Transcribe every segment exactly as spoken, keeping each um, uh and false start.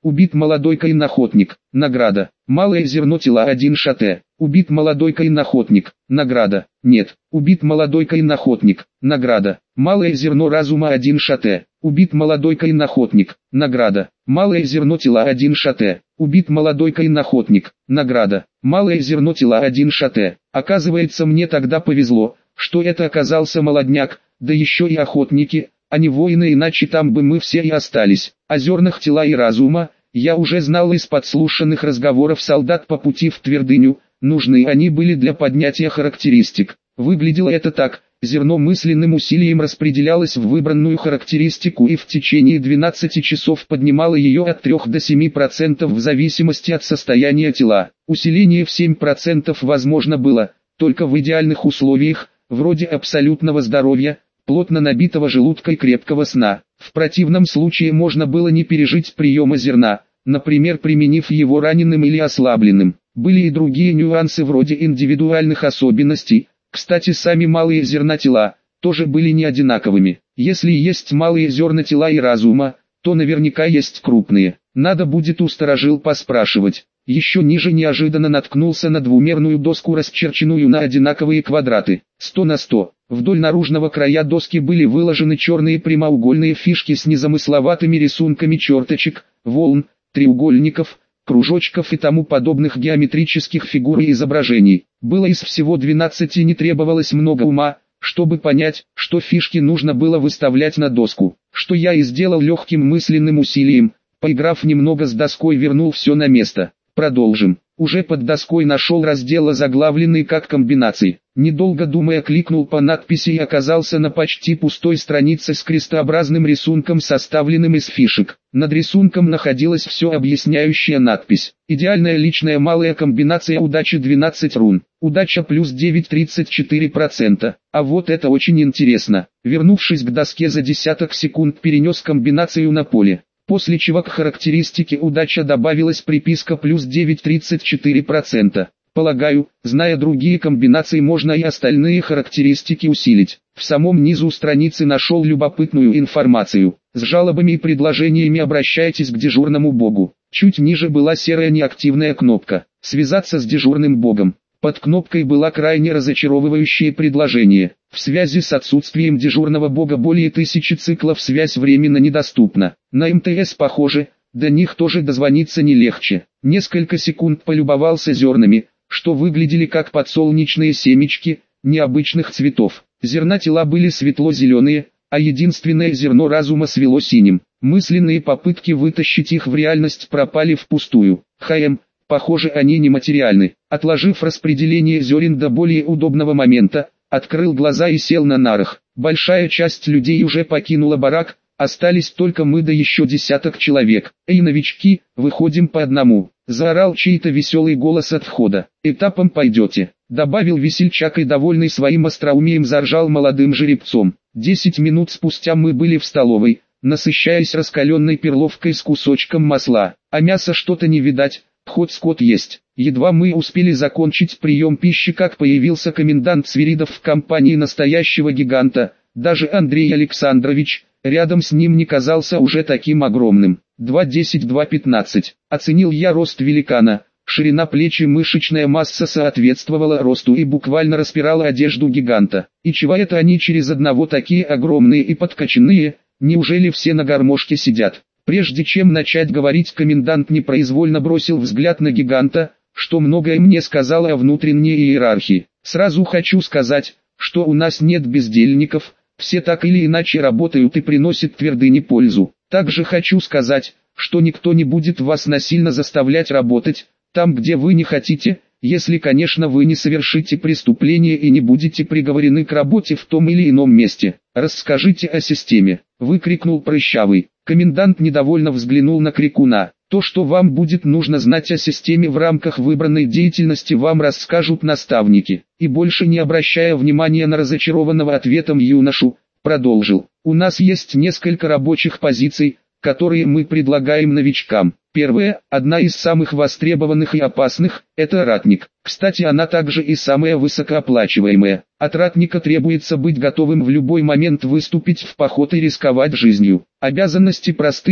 Убит молодой каин-охотник. Награда. Малое зерно тела один шате. Убит молодой каин-охотник. Награда. Нет. Убит молодой каин-охотник. Награда. Малое зерно разума один шате. Убит молодой каин-охотник. Награда. Малое зерно тела один шате. Убит молодой каин-охотник. Награда. Малое зерно тела один шате. Оказывается, мне тогда повезло, что это оказался молодняк, да еще и охотники, а не воины, иначе там бы мы все и остались. О зернах тела и разума я уже знал из подслушанных разговоров солдат по пути в твердыню, нужны они были для поднятия характеристик. Выглядело это так: зерно мысленным усилием распределялось в выбранную характеристику и в течение двенадцати часов поднимало ее от трёх до семи процентов в зависимости от состояния тела. Усиление в семь процентов возможно было только в идеальных условиях, вроде абсолютного здоровья, плотно набитого желудка и крепкого сна. В противном случае можно было не пережить приема зерна, например, применив его раненым или ослабленным. Были и другие нюансы вроде индивидуальных особенностей. Кстати, сами малые зерна тела тоже были не одинаковыми. Если есть малые зерна тела и разума, то наверняка есть крупные. Надо будет у старожил поспрашивать. Еще ниже неожиданно наткнулся на двумерную доску, расчерченную на одинаковые квадраты, сто на сто. Вдоль наружного края доски были выложены черные прямоугольные фишки с незамысловатыми рисунками черточек, волн, треугольников, кружочков и тому подобных геометрических фигур и изображений. Было из всего двенадцати, не требовалось много ума, чтобы понять, что фишки нужно было выставлять на доску, что я и сделал легким мысленным усилием. Поиграв немного с доской, вернул все на место. Продолжим. Уже под доской нашел раздел, озаглавленный как комбинации. Недолго думая, кликнул по надписи и оказался на почти пустой странице с крестообразным рисунком, составленным из фишек. Над рисунком находилась все объясняющая надпись. Идеальная личная малая комбинация удачи двенадцать рун. Удача плюс девять тридцать четыре процента. А вот это очень интересно. Вернувшись к доске, за десяток секунд перенес комбинацию на поле. После чего к характеристике удача добавилась приписка плюс девять тридцать четыре процента. Полагаю, зная другие комбинации, можно и остальные характеристики усилить. В самом низу страницы нашел любопытную информацию. С жалобами и предложениями обращайтесь к дежурному богу. Чуть ниже была серая неактивная кнопка «Связаться с дежурным богом». Под кнопкой было крайне разочаровывающее предложение. В связи с отсутствием дежурного бога более тысячи циклов связь временно недоступна. На эм тэ эс похоже, до них тоже дозвониться не легче. Несколько секунд полюбовался зернами, что выглядели как подсолнечные семечки, необычных цветов. Зерна тела были светло-зеленые, а единственное зерно разума свело синим. Мысленные попытки вытащить их в реальность пропали впустую. ХМ. Похоже, они нематериальны. Отложив распределение зерен до более удобного момента, открыл глаза и сел на нарах. Большая часть людей уже покинула барак, остались только мы да еще десяток человек. «Эй, новички, выходим по одному!» — заорал чей-то веселый голос от входа. «Этапом пойдете», — добавил весельчак и, довольный своим остроумием, заржал молодым жеребцом. Десять минут спустя мы были в столовой, насыщаясь раскаленной перловкой с кусочком масла. А мяса что-то не видать. Хоть скот есть. Едва мы успели закончить прием пищи, как появился комендант Свиридов в компании настоящего гиганта. Даже Андрей Александрович рядом с ним не казался уже таким огромным. два десять два пятнадцать. Оценил я рост великана. Ширина плеч и мышечная масса соответствовала росту и буквально распирала одежду гиганта. И чего это они через одного такие огромные и подкачанные? Неужели все на гармошке сидят? Прежде чем начать говорить, комендант непроизвольно бросил взгляд на гиганта, что многое мне сказало о внутренней иерархии. Сразу хочу сказать, что у нас нет бездельников, все так или иначе работают и приносят твердыне пользу. Также хочу сказать, что никто не будет вас насильно заставлять работать, там где вы не хотите, если, конечно, вы не совершите преступление и не будете приговорены к работе в том или ином месте. Расскажите о системе, выкрикнул прыщавый. Комендант недовольно взглянул на крикуна. То, что вам будет нужно знать о системе в рамках выбранной деятельности, вам расскажут наставники. И больше не обращая внимания на разочарованного ответом юношу, продолжил. У нас есть несколько рабочих позиций, которые мы предлагаем новичкам. Первая, одна из самых востребованных и опасных, это ратник. Кстати, она также и самая высокооплачиваемая. От ратника требуется быть готовым в любой момент выступить в поход и рисковать жизнью. Обязанности просты: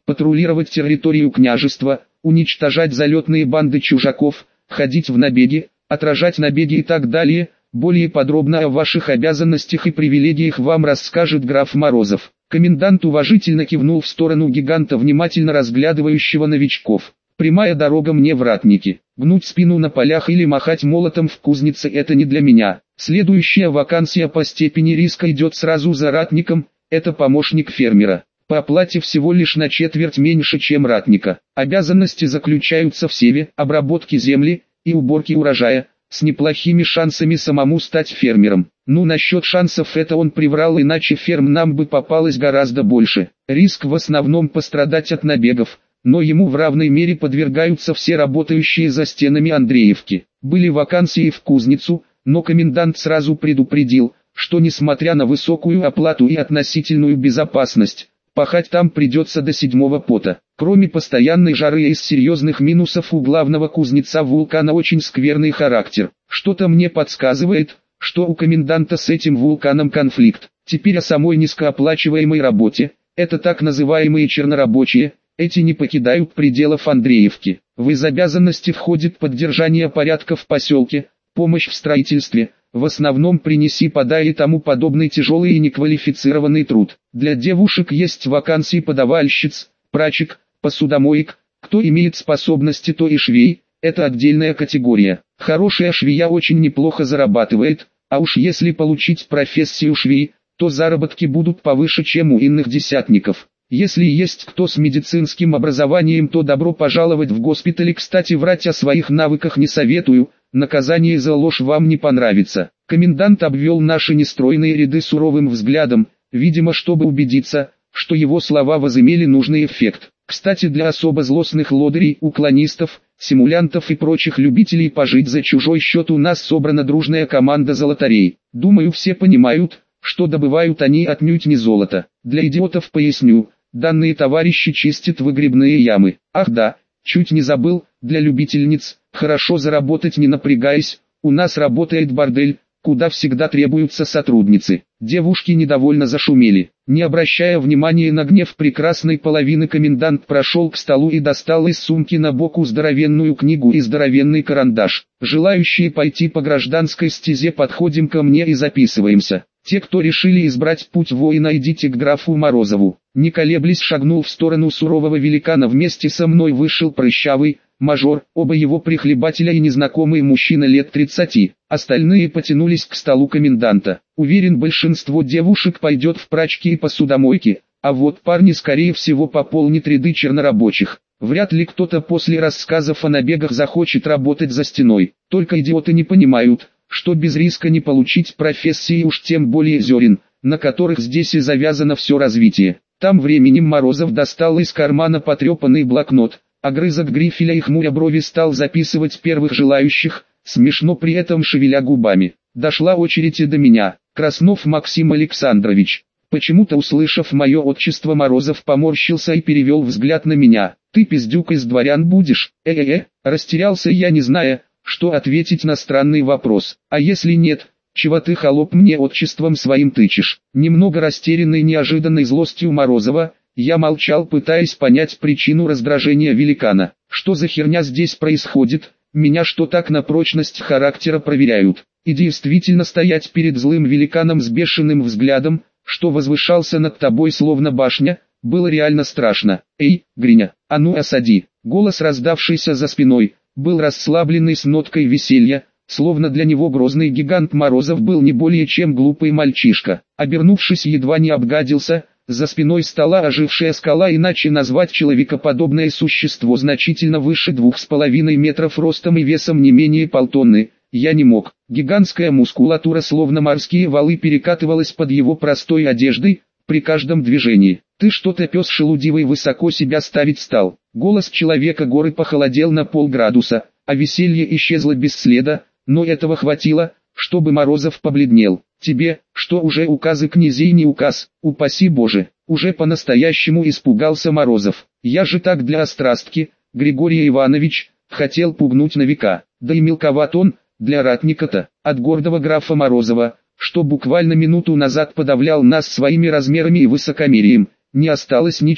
патрулировать территорию княжества, уничтожать залетные банды чужаков, ходить в набеги, отражать набеги и так далее. Более подробно о ваших обязанностях и привилегиях вам расскажет граф Морозов. Комендант уважительно кивнул в сторону гиганта, внимательно разглядывающего новичков. Прямая дорога мне в ратники. Гнуть спину на полях или махать молотом в кузнице — это не для меня. Следующая вакансия по степени риска идет сразу за ратником, это помощник фермера. По оплате всего лишь на четверть меньше, чем ратника. Обязанности заключаются в севе, обработке земли и уборке урожая, с неплохими шансами самому стать фермером. Ну, насчет шансов это он приврал, иначе ферм нам бы попалось гораздо больше. Риск в основном пострадать от набегов, но ему в равной мере подвергаются все работающие за стенами Андреевки. Были вакансии в кузницу, но комендант сразу предупредил, что несмотря на высокую оплату и относительную безопасность, пахать там придется до седьмого пота. Кроме постоянной жары и из серьезных минусов, у главного кузнеца вулкана очень скверный характер. Что-то мне подсказывает, что у коменданта с этим вулканом конфликт. Теперь о самой низкооплачиваемой работе. Это так называемые чернорабочие. Эти не покидают пределов Андреевки. В из обязанности входит поддержание порядка в поселке, помощь в строительстве, в основном принеси-подай и тому подобный тяжелый и неквалифицированный труд. Для девушек есть вакансии подавальщиц, прачек, посудомоек. Кто имеет способности, то и швей, это отдельная категория. Хорошая швея очень неплохо зарабатывает, а уж если получить профессию швей, то заработки будут повыше, чем у иных десятников. Если есть кто с медицинским образованием, то добро пожаловать в госпиталь. Кстати, врать о своих навыках не советую, наказание за ложь вам не понравится. Комендант обвел наши нестройные ряды суровым взглядом, видимо, чтобы убедиться, что его слова возымели нужный эффект. Кстати, для особо злостных лодырей, уклонистов, симулянтов и прочих любителей пожить за чужой счет у нас собрана дружная команда золотарей. Думаю, все понимают, что добывают они отнюдь не золото. Для идиотов поясню, данные товарищи чистят выгребные ямы. Ах да, чуть не забыл, для любительниц, хорошо заработать не напрягаясь, у нас работает бордель, куда всегда требуются сотрудницы. Девушки недовольно зашумели. Не обращая внимания на гнев прекрасной половины, комендант прошел к столу и достал из сумки на боку здоровенную книгу и здоровенный карандаш. Желающие пойти по гражданской стезе, подходим ко мне и записываемся. Те, кто решили избрать путь воина, идите к графу Морозову. Не колеблясь, шагнул в сторону сурового великана. Вместе со мной вышел прыщавый мажор, оба его прихлебателя и незнакомый мужчина лет тридцати. Остальные потянулись к столу коменданта. Уверен, большинство девушек пойдет в прачки и посудомойки, а вот парни скорее всего пополнят ряды чернорабочих. Вряд ли кто-то после рассказов о набегах захочет работать за стеной. Только идиоты не понимают, что без риска не получить профессии, уж тем более зерен, на которых здесь и завязано все развитие. Там временем Морозов достал из кармана потрепанный блокнот, огрызок грифеля и хмуря брови стал записывать первых желающих, смешно при этом шевеля губами. Дошла очередь и до меня. Краснов Максим Александрович. Почему-то, услышав мое отчество, Морозов поморщился и перевел взгляд на меня. Ты пиздюк из дворян будешь? Э-э-э, растерялся я, не зная, что ответить на странный вопрос. А если нет, чего ты, холоп, мне отчеством своим тычешь? Немного растерянный неожиданной злостью Морозова, я молчал, пытаясь понять причину раздражения великана. Что за херня здесь происходит? Меня что, так на прочность характера проверяют? И действительно, стоять перед злым великаном с бешеным взглядом, что возвышался над тобой словно башня, было реально страшно. Эй, Гриня, а ну осади! Голос, раздавшийся за спиной, был расслабленный с ноткой веселья, словно для него грозный гигант Морозов был не более чем глупый мальчишка. Обернувшись, едва не обгадился. За спиной стола ожившая скала, иначе назвать человекоподобное существо значительно выше двух с половиной метров ростом и весом не менее полтонны, я не мог. Гигантская мускулатура, словно морские валы, перекатывалась под его простой одеждой, при каждом движении. Ты что-то, пес шелудивый, высоко себя ставить стал. Голос человека-горы похолодел на полградуса, а веселье исчезло без следа, но этого хватило, чтобы Морозов побледнел. Тебе, что уже указы князей не указ, упаси Боже, уже по-настоящему испугался Морозов. Я же так для острастки, Григорий Иванович, хотел пугнуть на века, да и мелковат он, для ратника-то, от гордого графа Морозова, что буквально минуту назад подавлял нас своими размерами и высокомерием, не осталось ничего.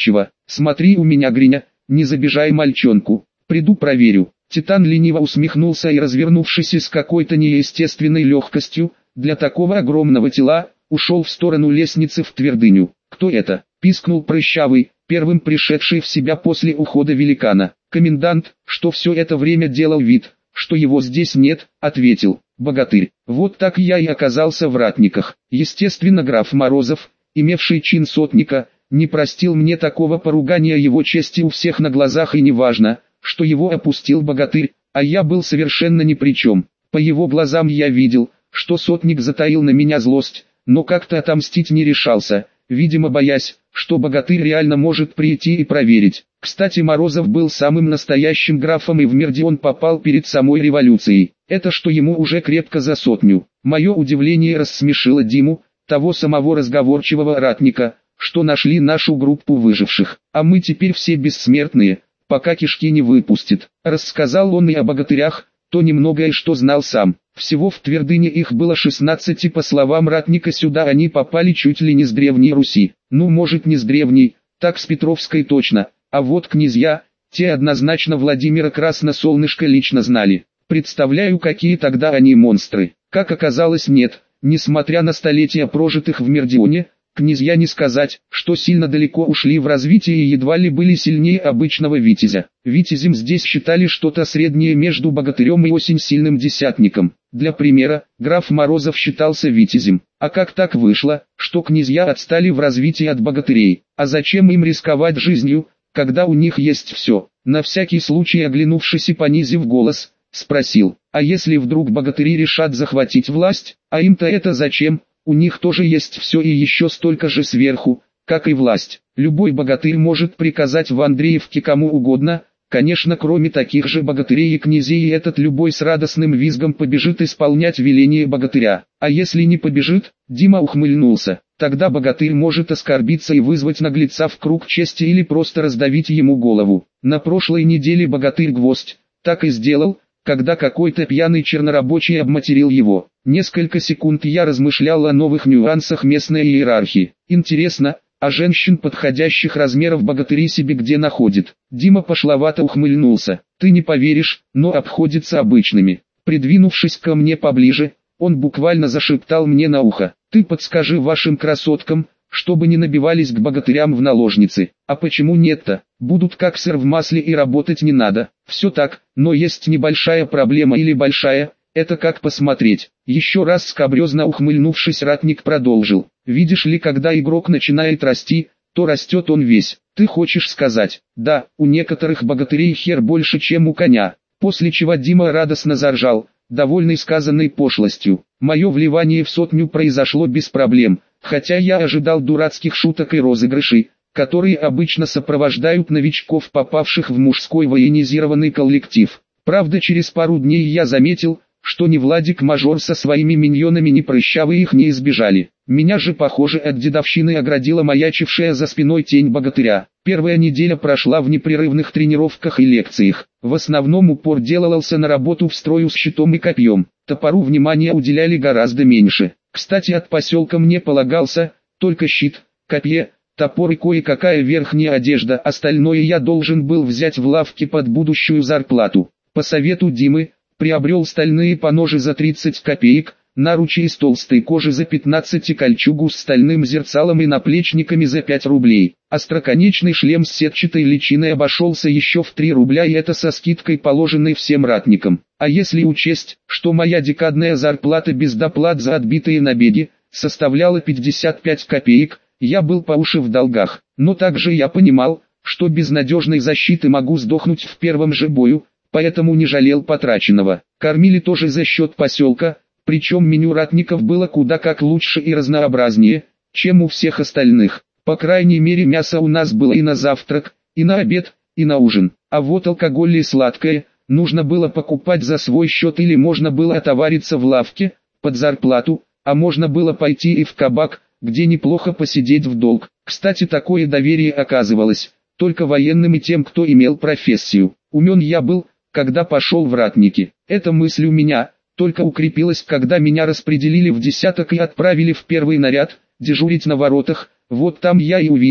смотри у меня, Гриня, не забежай мальчонку, приду проверю. Титан лениво усмехнулся и, развернувшись с какой-то неестественной легкостью, для такого огромного тела, ушел в сторону лестницы в твердыню. «Кто это?» – пискнул прыщавый, первым пришедший в себя после ухода великана. «Комендант, что все это время делал вид, что его здесь нет», – ответил богатырь. «Вот так я и оказался в ратниках. Естественно, граф Морозов, имевший чин сотника, не простил мне такого поругания его чести у всех на глазах, и неважно, что его опустил богатырь, а я был совершенно ни при чем. По его глазам я видел, что сотник затаил на меня злость, но как-то отомстить не решался, видимо боясь, что богатырь реально может прийти и проверить. Кстати, Морозов был самым настоящим графом, и в Мирде он попал перед самой революцией. Это что ему уже крепко за сотню. Мое удивление рассмешило Диму, того самого разговорчивого ратника, что нашли нашу группу выживших. А мы теперь все бессмертные, пока кишки не выпустит. Рассказал он и о богатырях, то немногое что знал сам. Всего в твердыне их было шестнадцать, и по словам ратника сюда они попали чуть ли не с Древней Руси. Ну, может, не с Древней, так с Петровской точно, а вот князья, те однозначно Владимира Красносолнышко лично знали. Представляю, какие тогда они монстры. Как оказалось, нет, несмотря на столетия прожитых в Мирдионе, князья не сказать, что сильно далеко ушли в развитии и едва ли были сильнее обычного витязя. Витязем здесь считали что-то среднее между богатырем и очень сильным десятником. Для примера, граф Морозов считался витязем. А как так вышло, что князья отстали в развитии от богатырей? А зачем им рисковать жизнью, когда у них есть все? На всякий случай, оглянувшись и понизив голос, спросил: а если вдруг богатыри решат захватить власть, а им-то это зачем? У них тоже есть все и еще столько же сверху, как и власть. Любой богатырь может приказать в Андреевке кому угодно, конечно, кроме таких же богатырей и князей, и этот любой с радостным визгом побежит исполнять веление богатыря. А если не побежит, Дима ухмыльнулся, тогда богатырь может оскорбиться и вызвать наглеца в круг чести или просто раздавить ему голову. На прошлой неделе богатырь Гвоздь так и сделал, когда какой-то пьяный чернорабочий обматерил его. Несколько секунд я размышлял о новых нюансах местной иерархии. Интересно, а женщин подходящих размеров богатыри себе где находит? Дима пошловато ухмыльнулся. Ты не поверишь, но обходится обычными. Придвинувшись ко мне поближе, он буквально зашептал мне на ухо: ты подскажи вашим красоткам, чтобы не набивались к богатырям в наложницы. А почему нет-то? Будут как сыр в масле и работать не надо. Все так, но есть небольшая проблема, или большая, это как посмотреть. Еще раз скабрезно ухмыльнувшись, ратник продолжил: видишь ли, когда игрок начинает расти, то растет он весь. Ты хочешь сказать: да, у некоторых богатырей хер больше, чем у коня. После чего Дима радостно заржал, довольный сказанной пошлостью. Мое вливание в сотню произошло без проблем, хотя я ожидал дурацких шуток и розыгрышей, которые обычно сопровождают новичков, попавших в мужской военизированный коллектив. Правда, через пару дней я заметил, что ни Владик-мажор со своими миньонами, ни прыщавые их не избежали. Меня же, похоже, от дедовщины оградила маячившая за спиной тень богатыря. Первая неделя прошла в непрерывных тренировках и лекциях. В основном упор делался на работу в строю с щитом и копьем. Топору внимания уделяли гораздо меньше. Кстати, от поселка мне полагался только щит, копье, топор и кое-какая верхняя одежда. Остальное я должен был взять в лавке под будущую зарплату. По совету Димы, приобрел стальные поножи за тридцать копеек, наручи из толстой кожи за пятнадцать и кольчугу с стальным зерцалом и наплечниками за пять рублей. Остроконечный шлем с сетчатой личиной обошелся еще в три рубля, и это со скидкой, положенной всем ратникам. А если учесть, что моя декадная зарплата без доплат за отбитые набеги составляла пятьдесят пять копеек, я был по уши в долгах. Но также я понимал, что без надежной защиты могу сдохнуть в первом же бою, поэтому не жалел потраченного. Кормили тоже за счет поселка, причем меню ратников было куда как лучше и разнообразнее, чем у всех остальных. По крайней мере, мясо у нас было и на завтрак, и на обед, и на ужин. А вот алкоголь и сладкое нужно было покупать за свой счет, или можно было отовариться в лавке под зарплату, а можно было пойти и в кабак, где неплохо посидеть в долг. Кстати, такое доверие оказывалось только военным и тем, кто имел профессию. Умен я был, когда пошел в ратники. Эта мысль у меня только укрепилась, когда меня распределили в десяток и отправили в первый наряд дежурить на воротах. Вот там я и увидел,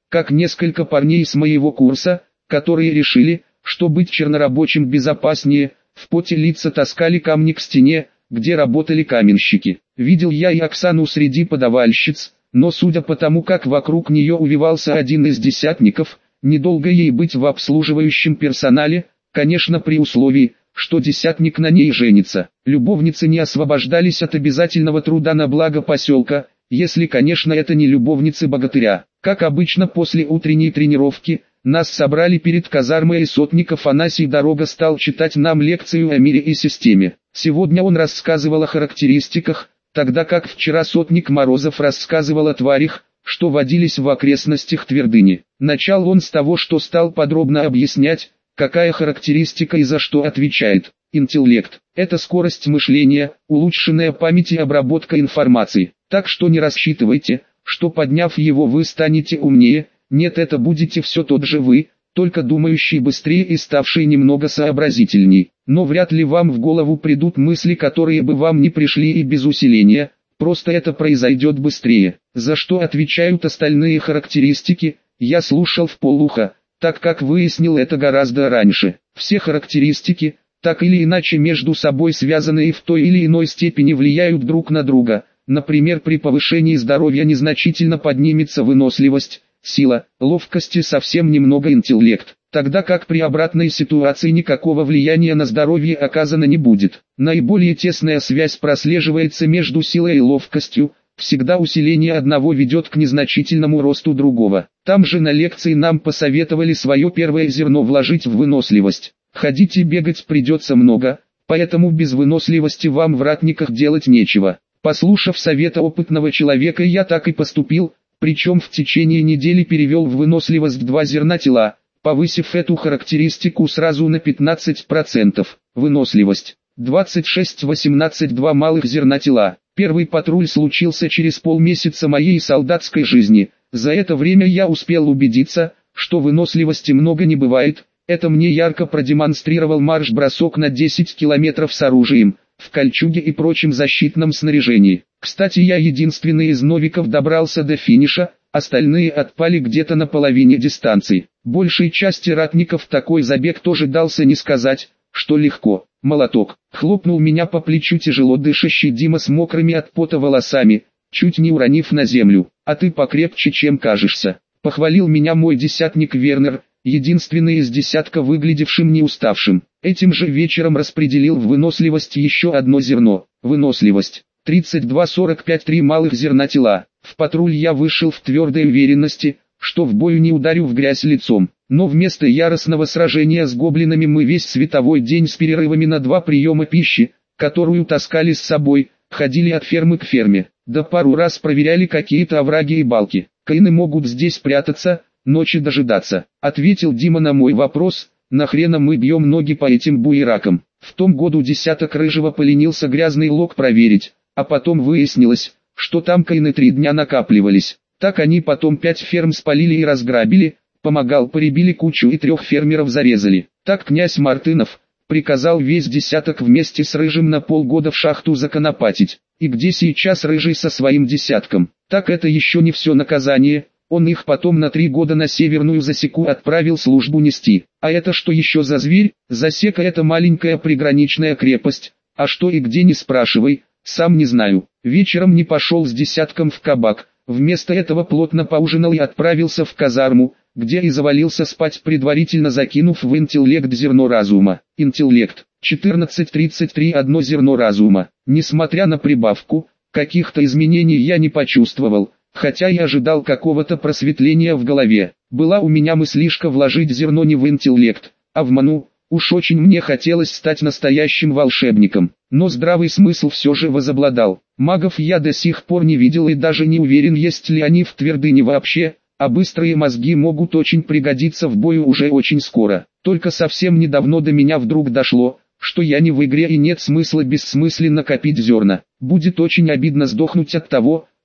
как несколько парней с моего курса, которые решили, что быть чернорабочим безопаснее, в поте лица таскали камни к стене, где работали каменщики. Видел я и Оксану среди подавальщиц, но судя по тому, как вокруг нее увивался один из десятников, недолго ей быть в обслуживающем персонале, конечно при условии, что десятник на ней женится. Любовницы не освобождались от обязательного труда на благо поселка, если, конечно, это не любовницы богатыря. Как обычно после утренней тренировки, нас собрали перед казармой, и сотник Афанасий Дорога стал читать нам лекцию о мире и системе. Сегодня он рассказывал о характеристиках, тогда как вчера сотник Морозов рассказывал о тварях, что водились в окрестностях твердыни. Начал он с того, что стал подробно объяснять, какая характеристика и за что отвечает. Интеллект – это скорость мышления, улучшенная память и обработка информации. Так что не рассчитывайте, что подняв его вы станете умнее, нет, это будете все тот же вы, только думающий быстрее и ставший немного сообразительней. Но вряд ли вам в голову придут мысли, которые бы вам не пришли и без усиления, просто это произойдет быстрее. За что отвечают остальные характеристики, я слушал вполуха, так как выяснил это гораздо раньше. Все характеристики, так или иначе между собой связаны и в той или иной степени влияют друг на друга. Например, при повышении здоровья незначительно поднимется выносливость, сила, ловкость и совсем немного интеллект, тогда как при обратной ситуации никакого влияния на здоровье оказано не будет. Наиболее тесная связь прослеживается между силой и ловкостью, всегда усиление одного ведет к незначительному росту другого. Там же на лекции нам посоветовали свое первое зерно вложить в выносливость. Ходить и бегать придется много, поэтому без выносливости вам в ратниках делать нечего. Послушав совета опытного человека, я так и поступил, причем в течение недели перевел в выносливость два зерна тела, повысив эту характеристику сразу на пятнадцать процентов. Выносливость двадцать шесть восемнадцать два малых зерна тела. Первый патруль случился через полмесяца моей солдатской жизни. За это время я успел убедиться, что выносливости много не бывает. Это мне ярко продемонстрировал марш-бросок на десять километров с оружием, в кольчуге и прочем защитном снаряжении. Кстати, я единственный из новиков добрался до финиша, остальные отпали где-то на половине дистанции. Большей части ратников такой забег тоже дался, не сказать, что легко. Молоток. Хлопнул меня по плечу тяжело дышащий Дима с мокрыми от пота волосами, чуть не уронив на землю. А ты покрепче, чем кажешься. Похвалил меня мой десятник Вернер, единственный из десятка выглядевшим не уставшим. Этим же вечером распределил в выносливость еще одно зерно. Выносливость тридцать два сорок пять три малых зерна тела. В патруль я вышел в твердой уверенности, что в бою не ударю в грязь лицом. Но вместо яростного сражения с гоблинами мы весь световой день с перерывами на два приема пищи, которую таскали с собой, ходили от фермы к ферме. Да пару раз проверяли какие-то овраги и балки. Каины могут здесь прятаться, ночи дожидаться. Ответил Дима на мой вопрос, нахрена мы бьем ноги по этим буеракам. В том году десяток рыжего поленился грязный лог проверить, а потом выяснилось, что там каины три дня накапливались. Так они потом пять ферм спалили и разграбили, помогал, поребили кучу и трех фермеров зарезали. Так князь Мартынов приказал весь десяток вместе с рыжим на полгода в шахту законопатить. И где сейчас рыжий со своим десятком? Так это еще не все наказание, он их потом на три года на северную засеку отправил службу нести. А это что еще за зверь? Засека — это маленькая приграничная крепость, а что и где не спрашивай, сам не знаю. Вечером не пошел с десятком в кабак, вместо этого плотно поужинал и отправился в казарму, где и завалился спать, предварительно закинув в интеллект зерно разума. Интеллект четырнадцать тридцать три одно зерно разума. Несмотря на прибавку, каких-то изменений я не почувствовал, хотя и ожидал какого-то просветления в голове. Была у меня мыслишка вложить зерно не в интеллект, а в ману. Уж очень мне хотелось стать настоящим волшебником, но здравый смысл все же возобладал. Магов я до сих пор не видел и даже не уверен, есть ли они в твердыне вообще, а быстрые мозги могут очень пригодиться в бою уже очень скоро. Только совсем недавно до меня вдруг дошло, что я не в игре и нет смысла бессмысленно копить зерна. Будет очень обидно сдохнуть от того,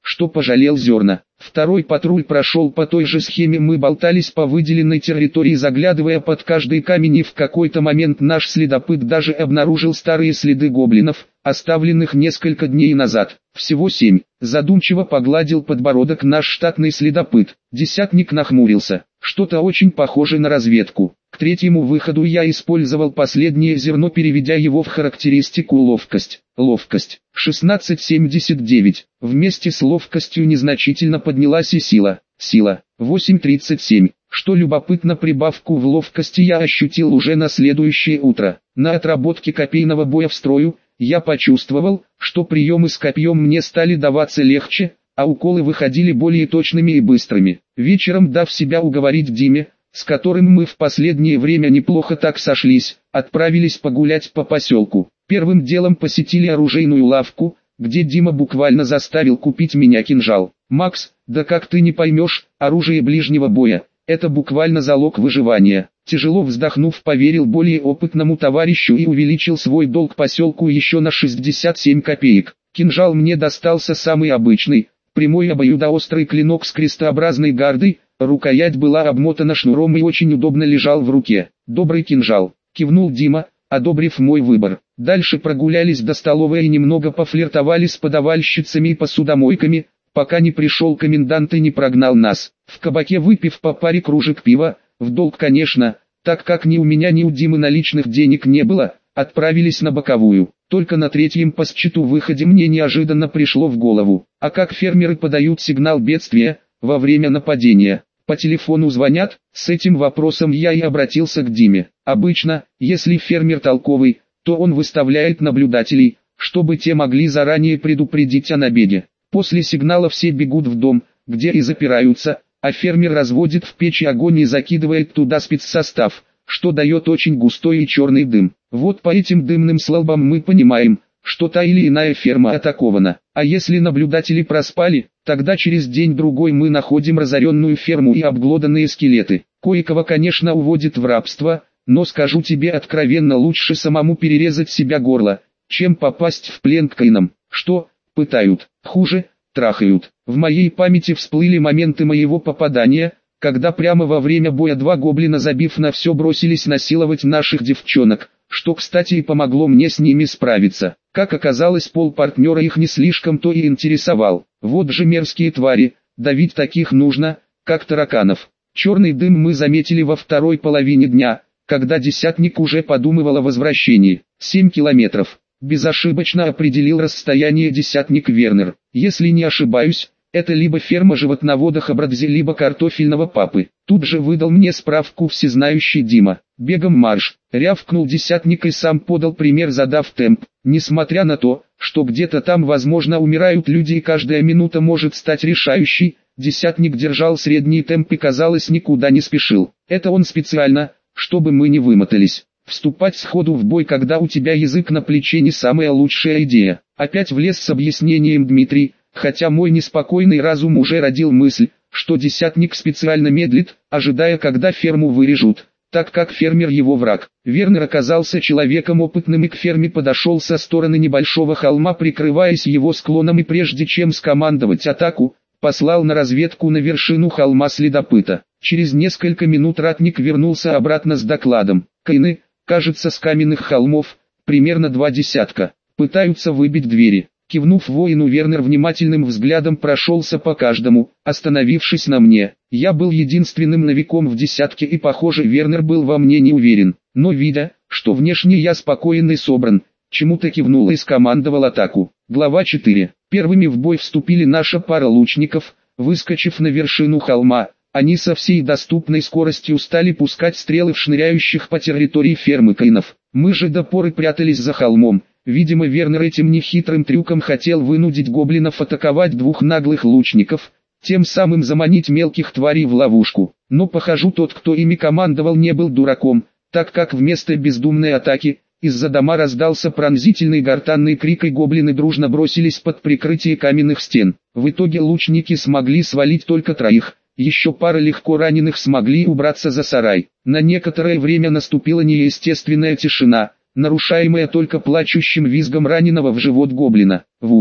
что пожалел зерна. Второй патруль прошел по той же схеме, мы болтались по выделенной территории, заглядывая под каждый камень, и в какой-то момент наш следопыт даже обнаружил старые следы гоблинов, оставленных несколько дней назад. Всего семь. Задумчиво погладил подбородок наш штатный следопыт. Десятник нахмурился. Что-то очень похоже на разведку. К третьему выходу я использовал последнее зерно, переведя его в характеристику ловкость. Ловкость шестнадцать семьдесят девять. Вместе с ловкостью незначительно поднялась и сила. Сила восемь тридцать семь. Что любопытно, прибавку в ловкости я ощутил уже на следующее утро. На отработке копейного боя в строю я почувствовал, что приемы с копьем мне стали даваться легче, а уколы выходили более точными и быстрыми. Вечером, дав себя уговорить Диме, с которым мы в последнее время неплохо так сошлись, отправились погулять по поселку. Первым делом посетили оружейную лавку, где Дима буквально заставил купить меня кинжал. «Макс, да как ты не поймешь, оружие ближнего боя – это буквально залог выживания». Тяжело вздохнув, поверил более опытному товарищу и увеличил свой долг поселку еще на шестьдесят семь копеек. Кинжал мне достался самый обычный, прямой обоюдоострый клинок с крестообразной гардой, рукоять была обмотана шнуром и очень удобно лежал в руке. «Добрый кинжал», — кивнул Дима, одобрив мой выбор. Дальше прогулялись до столовой и немного пофлиртовали с подавальщицами и посудомойками, пока не пришел комендант и не прогнал нас. В кабаке, выпив по паре кружек пива, в долг, конечно, так как ни у меня, ни у Димы наличных денег не было, отправились на боковую. Только на третьем по счету выходе мне неожиданно пришло в голову: а как фермеры подают сигнал бедствия во время нападения? По телефону звонят? С этим вопросом я и обратился к Диме. Обычно, если фермер толковый, то он выставляет наблюдателей, чтобы те могли заранее предупредить о набеге. После сигнала все бегут в дом, где и запираются, а фермер разводит в печи огонь и закидывает туда спецсостав, что дает очень густой и черный дым. Вот по этим дымным столбам мы понимаем, что та или иная ферма атакована. А если наблюдатели проспали, тогда через день-другой мы находим разоренную ферму и обглоданные скелеты. Кое-кого, конечно, уводит в рабство, но скажу тебе откровенно, лучше самому перерезать себя горло, чем попасть в плен к каинам. Что, пытают? Хуже, трахают. В моей памяти всплыли моменты моего попадания, когда прямо во время боя два гоблина, забив на все, бросились насиловать наших девчонок, что, кстати, и помогло мне с ними справиться. Как оказалось, полпартнера их не слишком-то и интересовал. Вот же мерзкие твари, давить таких нужно, как тараканов. Черный дым мы заметили во второй половине дня, когда десятник уже подумывал о возвращении. семь километров. Безошибочно определил расстояние десятник Вернер. Если не ошибаюсь, это либо ферма животновода Хабрадзе, либо картофельного папы. Тут же выдал мне справку всезнающий Дима. «Бегом марш!» — рявкнул десятник и сам подал пример, задав темп. Несмотря на то, что где-то там, возможно, умирают люди и каждая минута может стать решающей, десятник держал средний темп и, казалось, никуда не спешил. Это он специально, чтобы мы не вымотались. Вступать сходу в бой, когда у тебя язык на плече, не самая лучшая идея. Опять влез с объяснением Дмитрий, хотя мой неспокойный разум уже родил мысль, что десятник специально медлит, ожидая, когда ферму вырежут, так как фермер его враг. Вернер оказался человеком опытным и к ферме подошел со стороны небольшого холма, прикрываясь его склоном, и прежде чем скомандовать атаку, послал на разведку на вершину холма следопыта. Через несколько минут ратник вернулся обратно с докладом. Каины, кажется, с каменных холмов, примерно два десятка, пытаются выбить двери. Кивнув воину, Вернер внимательным взглядом прошелся по каждому, остановившись на мне. Я был единственным новиком в десятке, и, похоже, Вернер был во мне не уверен. Но, видя, что внешне я спокоен и собран, чему-то кивнул и скомандовал атаку. Глава четыре. Первыми в бой вступили наша пара лучников. Выскочив на вершину холма, они со всей доступной скоростью стали пускать стрелы в шныряющих по территории фермы каинов. Мы же до поры прятались за холмом. Видимо, Вернер этим нехитрым трюком хотел вынудить гоблинов атаковать двух наглых лучников, тем самым заманить мелких тварей в ловушку. Но, похоже, тот, кто ими командовал, не был дураком, так как вместо бездумной атаки, из-за дома раздался пронзительный гортанный крик, и гоблины дружно бросились под прикрытие каменных стен. В итоге лучники смогли свалить только троих, еще пара легко раненых смогли убраться за сарай. На некоторое время наступила неестественная тишина, нарушаемая только плачущим визгом раненого в живот гоблина. В угол,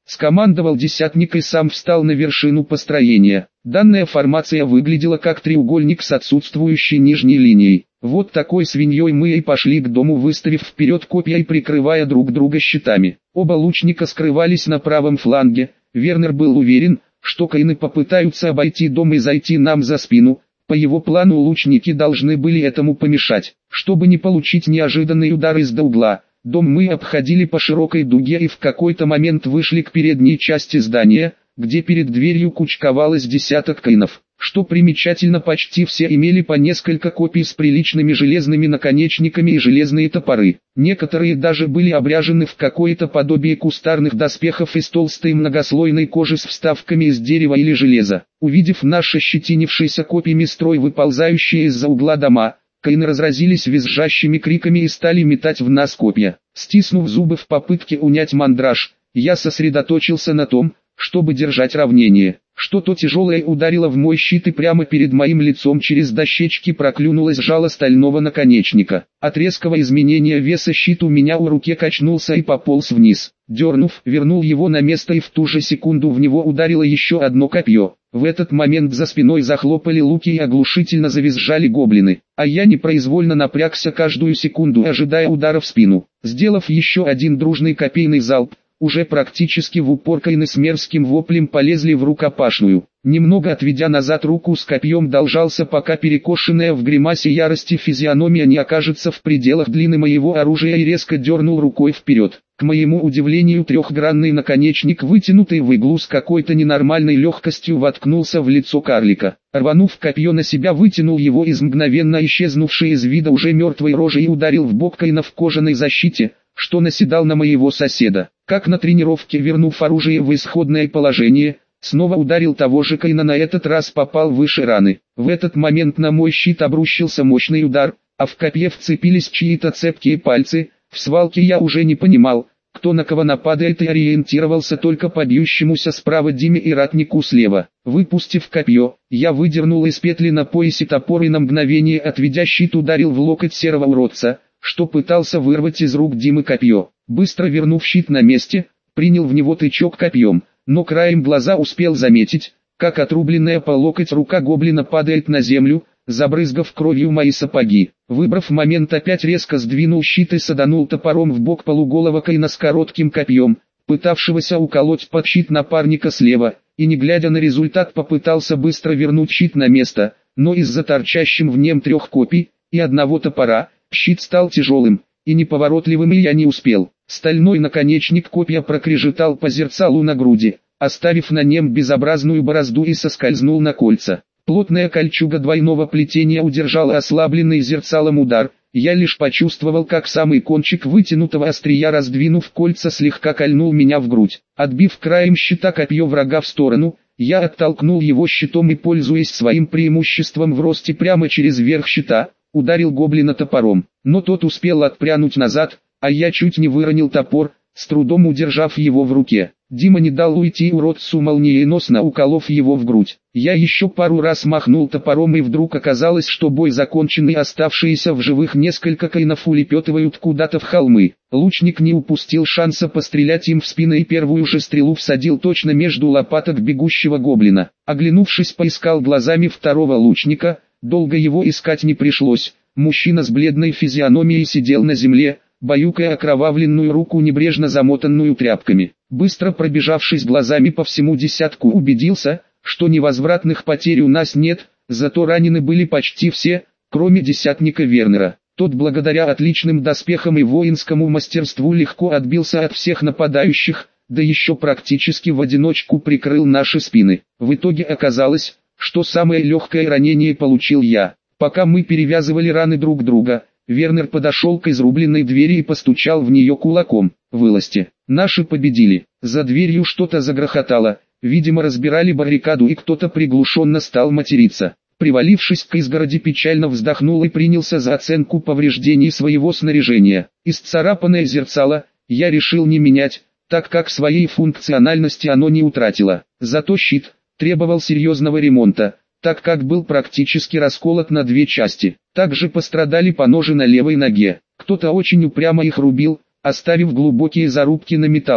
скомандовал десятник и сам встал на вершину построения. Данная формация выглядела как треугольник с отсутствующей нижней линией. Вот такой свиньей мы и пошли к дому, выставив вперед копья и прикрывая друг друга щитами. Оба лучника скрывались на правом фланге. Вернер был уверен, что каины попытаются обойти дом и зайти нам за спину. По его плану лучники должны были этому помешать. Чтобы не получить неожиданный удар из-за угла, дом мы обходили по широкой дуге и в какой-то момент вышли к передней части здания, где перед дверью кучковалось десяток каинов. Что примечательно, почти все имели по несколько копий с приличными железными наконечниками и железные топоры. Некоторые даже были обряжены в какое-то подобие кустарных доспехов из толстой многослойной кожи с вставками из дерева или железа. Увидев наш ощетинившийся копьями строй, выползающие из-за угла дома, каины разразились визжащими криками и стали метать в нас копья. Стиснув зубы в попытке унять мандраж, я сосредоточился на том, чтобы держать равнение. Что-то тяжелое ударило в мой щит и прямо перед моим лицом через дощечки проклюнулось жало стального наконечника. От резкого изменения веса щит у меня у руке качнулся и пополз вниз. Дернув, вернул его на место, и в ту же секунду в него ударило еще одно копье. В этот момент за спиной захлопали луки и оглушительно завизжали гоблины, а я непроизвольно напрягся, каждую секунду ожидая удара в спину. Сделав еще один дружный копейный залп, уже практически в упор каины с мерзким воплем полезли в рукопашную. Немного отведя назад руку с копьем, дождался, пока перекошенная в гримасе ярости физиономия не окажется в пределах длины моего оружия, и резко дернул рукой вперед. К моему удивлению, трехгранный наконечник, вытянутый в иглу, с какой-то ненормальной легкостью воткнулся в лицо карлика. Рванув копье на себя, вытянул его из мгновенно исчезнувшей из вида уже мертвой рожи и ударил в бок каина в кожаной защите, что наседал на моего соседа. Как на тренировке, вернув оружие в исходное положение, снова ударил того же каина, на этот раз попал выше раны. В этот момент на мой щит обрушился мощный удар, а в копье вцепились чьи-то цепкие пальцы. В свалке я уже не понимал, кто на кого нападает, и ориентировался только по бьющемуся справа Диме и ратнику слева. Выпустив копье, я выдернул из петли на поясе топор и на мгновение, отведя щит, ударил в локоть серого уродца, что пытался вырвать из рук Димы копье. Быстро вернув щит на месте, принял в него тычок копьем, но краем глаза успел заметить, как отрубленная по локоть рука гоблина падает на землю, забрызгав кровью мои сапоги. Выбрав момент, опять резко сдвинул щит и саданул топором в бок полуголого каина с коротким копьем, пытавшегося уколоть под щит напарника слева, и не глядя на результат попытался быстро вернуть щит на место, но из-за торчащим в нем трех копий и одного топора, щит стал тяжелым и неповоротливым, и я не успел. Стальной наконечник копья прокрежетал по зерцалу на груди, оставив на нем безобразную борозду, и соскользнул на кольца. Плотная кольчуга двойного плетения удержала ослабленный зерцалом удар. Я лишь почувствовал, как самый кончик вытянутого острия, раздвинув кольца, слегка кольнул меня в грудь. Отбив краем щита копье врага в сторону, я оттолкнул его щитом и, пользуясь своим преимуществом в росте, прямо через верх щита ударил гоблина топором. Но тот успел отпрянуть назад, а я чуть не выронил топор, с трудом удержав его в руке. Дима не дал уйти уродцу, молниеносно уколов его в грудь. Я еще пару раз махнул топором, и вдруг оказалось, что бой закончен, и оставшиеся в живых несколько каинов улепетывают куда-то в холмы. Лучник не упустил шанса пострелять им в спину, и первую же стрелу всадил точно между лопаток бегущего гоблина. Оглянувшись, поискал глазами второго лучника. Долго его искать не пришлось. Мужчина с бледной физиономией сидел на земле, баюкая окровавленную руку, небрежно замотанную тряпками. Быстро пробежавшись глазами по всему десятку, убедился, что невозвратных потерь у нас нет, зато ранены были почти все, кроме десятника Вернера. Тот благодаря отличным доспехам и воинскому мастерству легко отбился от всех нападающих, да еще практически в одиночку прикрыл наши спины. В итоге оказалось, что самое легкое ранение получил я. Пока мы перевязывали раны друг друга, Вернер подошел к изрубленной двери и постучал в нее кулаком. «Вылазьте, наши победили». За дверью что-то загрохотало, видимо разбирали баррикаду, и кто-то приглушенно стал материться. Привалившись к изгороди, печально вздохнул и принялся за оценку повреждений своего снаряжения. Исцарапанное зерцало я решил не менять, так как своей функциональности оно не утратило. Зато щит требовал серьезного ремонта, так как был практически расколот на две части. Также пострадали поножи на левой ноге. Кто-то очень упрямо их рубил, оставив глубокие зарубки на металле.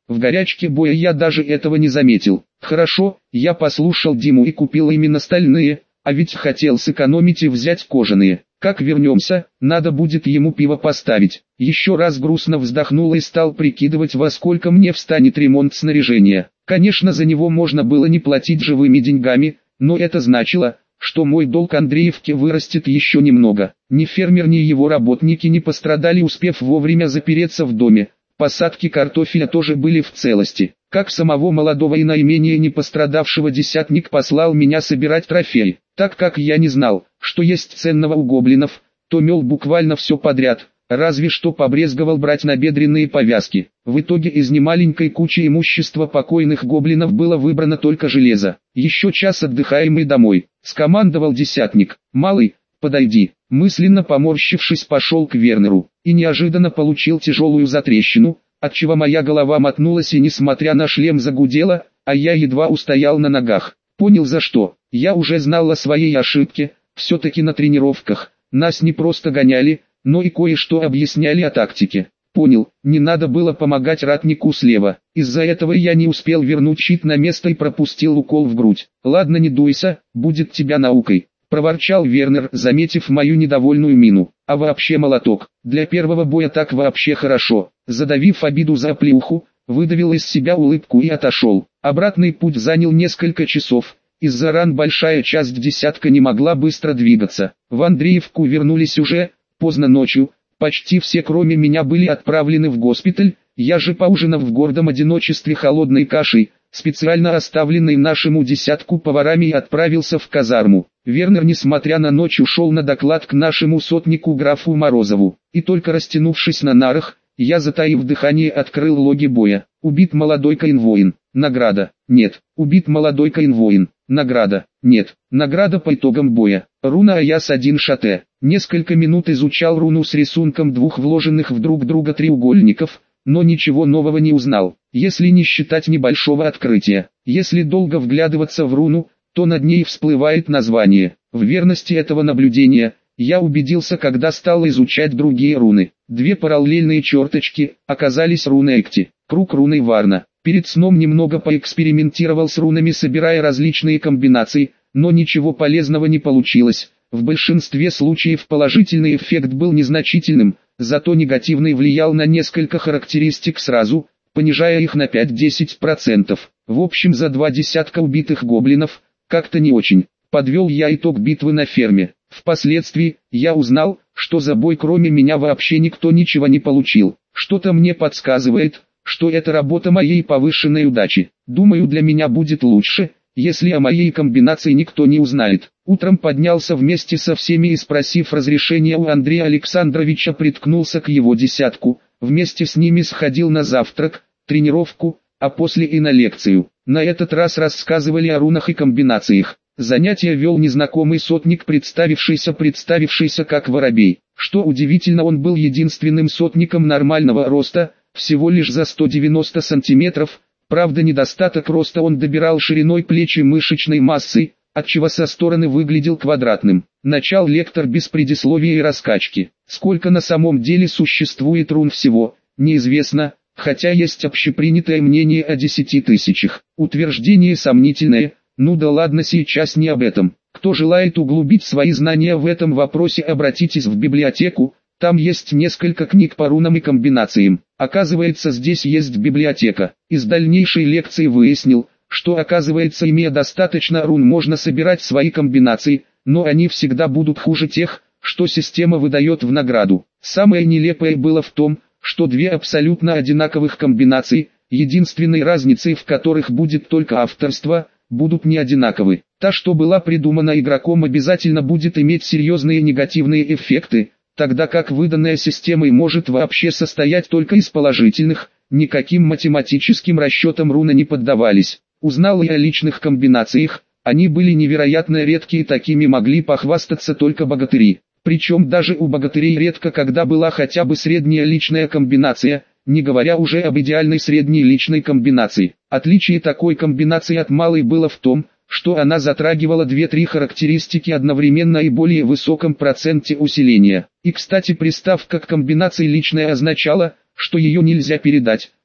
В горячке боя я даже этого не заметил. Хорошо, я послушал Диму и купил именно стальные, а ведь хотел сэкономить и взять кожаные. Как вернемся, надо будет ему пиво поставить. Еще раз грустно вздохнул и стал прикидывать, во сколько мне встанет ремонт снаряжения. Конечно, за него можно было не платить живыми деньгами, но это значило, что мой долг Андреевке вырастет еще немного. Ни фермер, ни его работники не пострадали, успев вовремя запереться в доме. Посадки картофеля тоже были в целости. Как самого молодого и наименее не пострадавшего десятник послал меня собирать трофеи. Так как я не знал, что есть ценного у гоблинов, то мел буквально все подряд, разве что побрезговал брать набедренные повязки. В итоге из немаленькой кучи имущества покойных гоблинов было выбрано только железо. Еще час отдыхаем и домой. Скомандовал десятник. «Малый, подойди». Мысленно поморщившись, пошел к Вернеру, и неожиданно получил тяжелую затрещину, отчего моя голова мотнулась и несмотря на шлем загудела, а я едва устоял на ногах. Понял за что. Я уже знал о своей ошибке, все-таки на тренировках нас не просто гоняли, но и кое-что объясняли о тактике. Понял, не надо было помогать ратнику слева, из-за этого я не успел вернуть щит на место и пропустил укол в грудь. «Ладно, не дуйся, будет тебя наукой», — проворчал Вернер, заметив мою недовольную мину. «А вообще молоток, для первого боя так вообще хорошо». Задавив обиду за оплеуху, выдавил из себя улыбку и отошел. Обратный путь занял несколько часов. Из-за ран большая часть десятка не могла быстро двигаться. В Андреевку вернулись уже поздно ночью. Почти все, кроме меня, были отправлены в госпиталь. Я же, поужинав в гордом одиночестве холодной кашей, специально оставленной нашему десятку поварами, и отправился в казарму. Вернер, несмотря на ночь, ушел на доклад к нашему сотнику графу Морозову. И только растянувшись на нарах, я, затаив дыхание, открыл логи боя. Убит молодой Каин-воин. Награда. Нет. Убит молодой Каин-воин. Награда. Нет. Награда по итогам боя. Руна Аяс один шате. Несколько минут изучал руну с рисунком двух вложенных в друг друга треугольников, но ничего нового не узнал, если не считать небольшого открытия. Если долго вглядываться в руну, то над ней всплывает название. В верности этого наблюдения я убедился, когда стал изучать другие руны. Две параллельные черточки оказались руны Экти, круг руны Варна. Перед сном немного поэкспериментировал с рунами, собирая различные комбинации, но ничего полезного не получилось. В большинстве случаев положительный эффект был незначительным, зато негативный влиял на несколько характеристик сразу, понижая их на пять-десять процентов. В общем, за два десятка убитых гоблинов, как-то не очень. Подвел я итог битвы на ферме. Впоследствии, я узнал, что за бой кроме меня вообще никто ничего не получил. Что-то мне подсказывает, что это работа моей повышенной удачи. Думаю, для меня будет лучше, если о моей комбинации никто не узнает. Утром поднялся вместе со всеми и, спросив разрешения у Андрея Александровича, приткнулся к его десятку. Вместе с ними сходил на завтрак, тренировку, а после и на лекцию. На этот раз рассказывали о рунах и комбинациях. Занятия вел незнакомый сотник, представившийся представившийся как Воробей. Что удивительно, он был единственным сотником нормального роста, всего лишь за сто девяносто сантиметров. Правда, недостаток роста он добирал шириной плеч и мышечной массой, отчего со стороны выглядел квадратным. Начал лектор без предисловия и раскачки. Сколько на самом деле существует рун всего, неизвестно, хотя есть общепринятое мнение о десяти тысячах. Утверждение сомнительное, ну да ладно, сейчас не об этом. Кто желает углубить свои знания в этом вопросе, обратитесь в библиотеку, там есть несколько книг по рунам и комбинациям. Оказывается, здесь есть библиотека. Из дальнейшей лекции выяснил, что оказывается, имея достаточно рун, можно собирать свои комбинации, но они всегда будут хуже тех, что система выдает в награду. Самое нелепое было в том, что две абсолютно одинаковых комбинации, единственной разницей в которых будет только авторство, будут не одинаковы. Та, что была придумана игроком, обязательно будет иметь серьезные негативные эффекты, тогда как выданная системой может вообще состоять только из положительных, никаким математическим расчетам руны не поддавались. Узнал я о личных комбинациях, они были невероятно редкие, такими могли похвастаться только богатыри. Причем даже у богатырей редко когда была хотя бы средняя личная комбинация, не говоря уже об идеальной средней личной комбинации. Отличие такой комбинации от малой было в том, что она затрагивала две-три характеристики одновременно и более высоком проценте усиления. И, кстати, приставка к комбинации «личная» означала, что ее нельзя передать,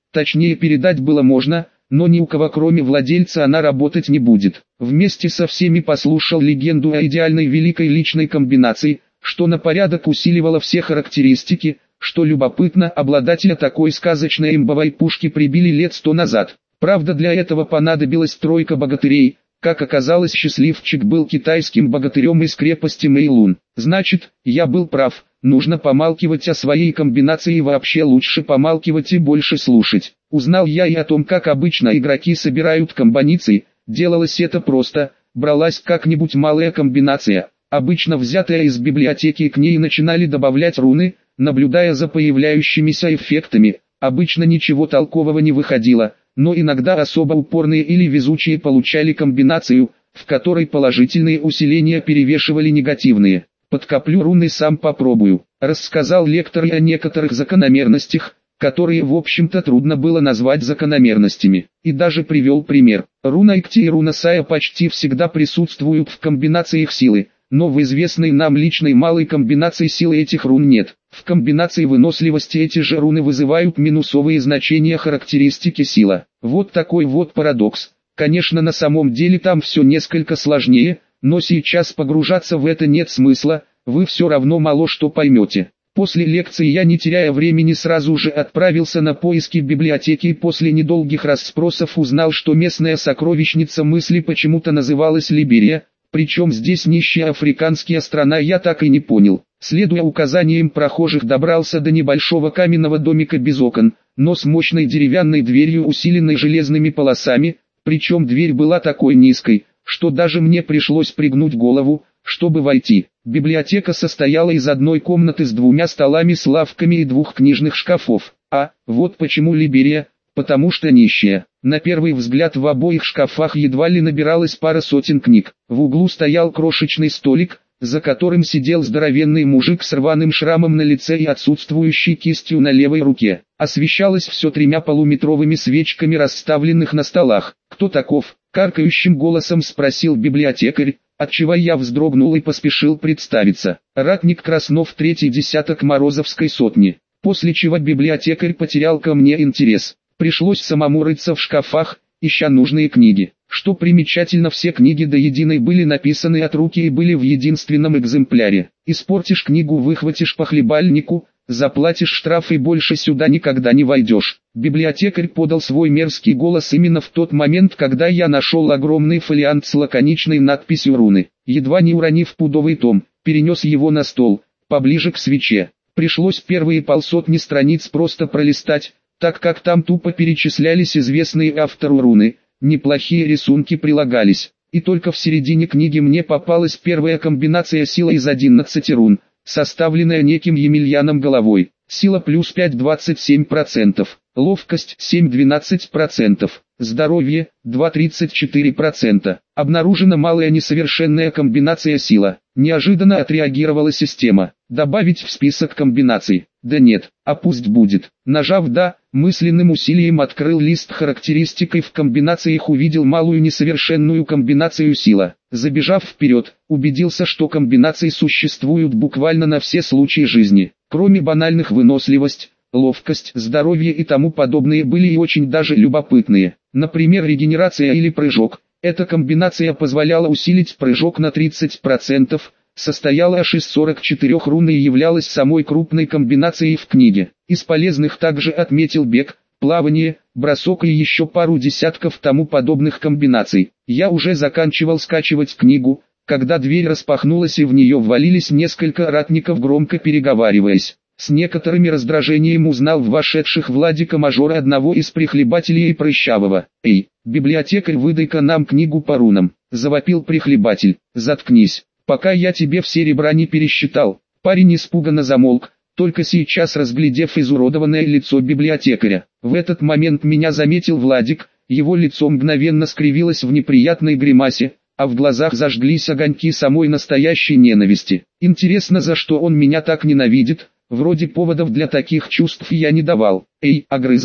точнее передать было можно, но ни у кого кроме владельца она работать не будет. Вместе со всеми послушал легенду о идеальной великой личной комбинации, что на порядок усиливало все характеристики, что любопытно, обладателя такой сказочной имбовой пушки прибили лет сто назад. Правда, для этого понадобилась тройка богатырей. Как оказалось, счастливчик был китайским богатырем из крепости Мэйлун. Значит, я был прав, нужно помалкивать о своей комбинации и вообще лучше помалкивать и больше слушать. Узнал я и о том, как обычно игроки собирают комбиниции. Делалось это просто, бралась как-нибудь малая комбинация, обычно взятая из библиотеки, и к ней начинали добавлять руны, наблюдая за появляющимися эффектами. Обычно ничего толкового не выходило, но иногда особо упорные или везучие получали комбинацию, в которой положительные усиления перевешивали негативные. «Подкоплю руны, сам попробую», — рассказал лектор и о некоторых закономерностях, которые в общем-то трудно было назвать закономерностями, и даже привел пример. Руна Икти и руна Сая почти всегда присутствуют в комбинациях силы, но в известной нам личной малой комбинации силы этих рун нет. В комбинации выносливости эти же руны вызывают минусовые значения характеристики сила. Вот такой вот парадокс. Конечно, на самом деле там все несколько сложнее, но сейчас погружаться в это нет смысла, вы все равно мало что поймете. После лекции я, не теряя времени, сразу же отправился на поиски библиотеки и после недолгих расспросов узнал, что местная сокровищница мысли почему-то называлась Либерия. Причем здесь нищая африканская страна, я так и не понял. Следуя указаниям прохожих, добрался до небольшого каменного домика без окон, но с мощной деревянной дверью, усиленной железными полосами, причем дверь была такой низкой, что даже мне пришлось пригнуть голову, чтобы войти. Библиотека состояла из одной комнаты с двумя столами с лавками и двух книжных шкафов. А, вот почему Либерия, потому что нищая. На первый взгляд в обоих шкафах едва ли набиралась пара сотен книг. В углу стоял крошечный столик, за которым сидел здоровенный мужик с рваным шрамом на лице и отсутствующей кистью на левой руке. Освещалось все тремя полуметровыми свечками, расставленных на столах. «Кто таков?» — каркающим голосом спросил библиотекарь, отчего я вздрогнул и поспешил представиться. «Ратник Краснов, третий десяток Морозовской сотни». После чего библиотекарь потерял ко мне интерес. Пришлось самому рыться в шкафах, ища нужные книги. Что примечательно, все книги до единой были написаны от руки и были в единственном экземпляре. Испортишь книгу, выхватишь по хлебальнику, заплатишь штраф и больше сюда никогда не войдешь. Библиотекарь подал свой мерзкий голос именно в тот момент, когда я нашел огромный фолиант с лаконичной надписью руны. Едва не уронив пудовый том, перенес его на стол, поближе к свече. Пришлось первые полсотни страниц просто пролистать, так как там тупо перечислялись известные автору руны, неплохие рисунки прилагались. И только в середине книги мне попалась первая комбинация сила из одиннадцати рун, составленная неким Емельяном Головой. Сила плюс пять — двадцать семь процентов, ловкость семь — двенадцать процентов, здоровье два — тридцать четыре процента. Обнаружена малая несовершенная комбинация сила. Неожиданно отреагировала система. Добавить в список комбинаций. Да нет, а пусть будет. Нажав «Да», мысленным усилием открыл лист характеристик и в комбинациях увидел малую несовершенную комбинацию сила. Забежав вперед, убедился, что комбинации существуют буквально на все случаи жизни. Кроме банальных выносливость, ловкость, здоровье и тому подобные были и очень даже любопытные. Например, регенерация или прыжок. Эта комбинация позволяла усилить прыжок на тридцать процентов, состояла аж из сорока четырёх рун и являлась самой крупной комбинацией в книге. Из полезных также отметил бег, плавание, бросок и еще пару десятков тому подобных комбинаций. Я уже заканчивал скачивать книгу, когда дверь распахнулась и в нее ввалились несколько ратников, громко переговариваясь. С некоторыми раздражением узнал в вошедших Владика-мажора, одного из прихлебателей и Прыщавого. «Эй, библиотекарь, выдай-ка нам книгу по рунам», — завопил прихлебатель. «Заткнись, пока я тебе все ребра не пересчитал». Парень испуганно замолк, только сейчас разглядев изуродованное лицо библиотекаря. В этот момент меня заметил Владик, его лицо мгновенно скривилось в неприятной гримасе, а в глазах зажглись огоньки самой настоящей ненависти. Интересно, за что он меня так ненавидит? Вроде поводов для таких чувств я не давал. «Эй, огрызок,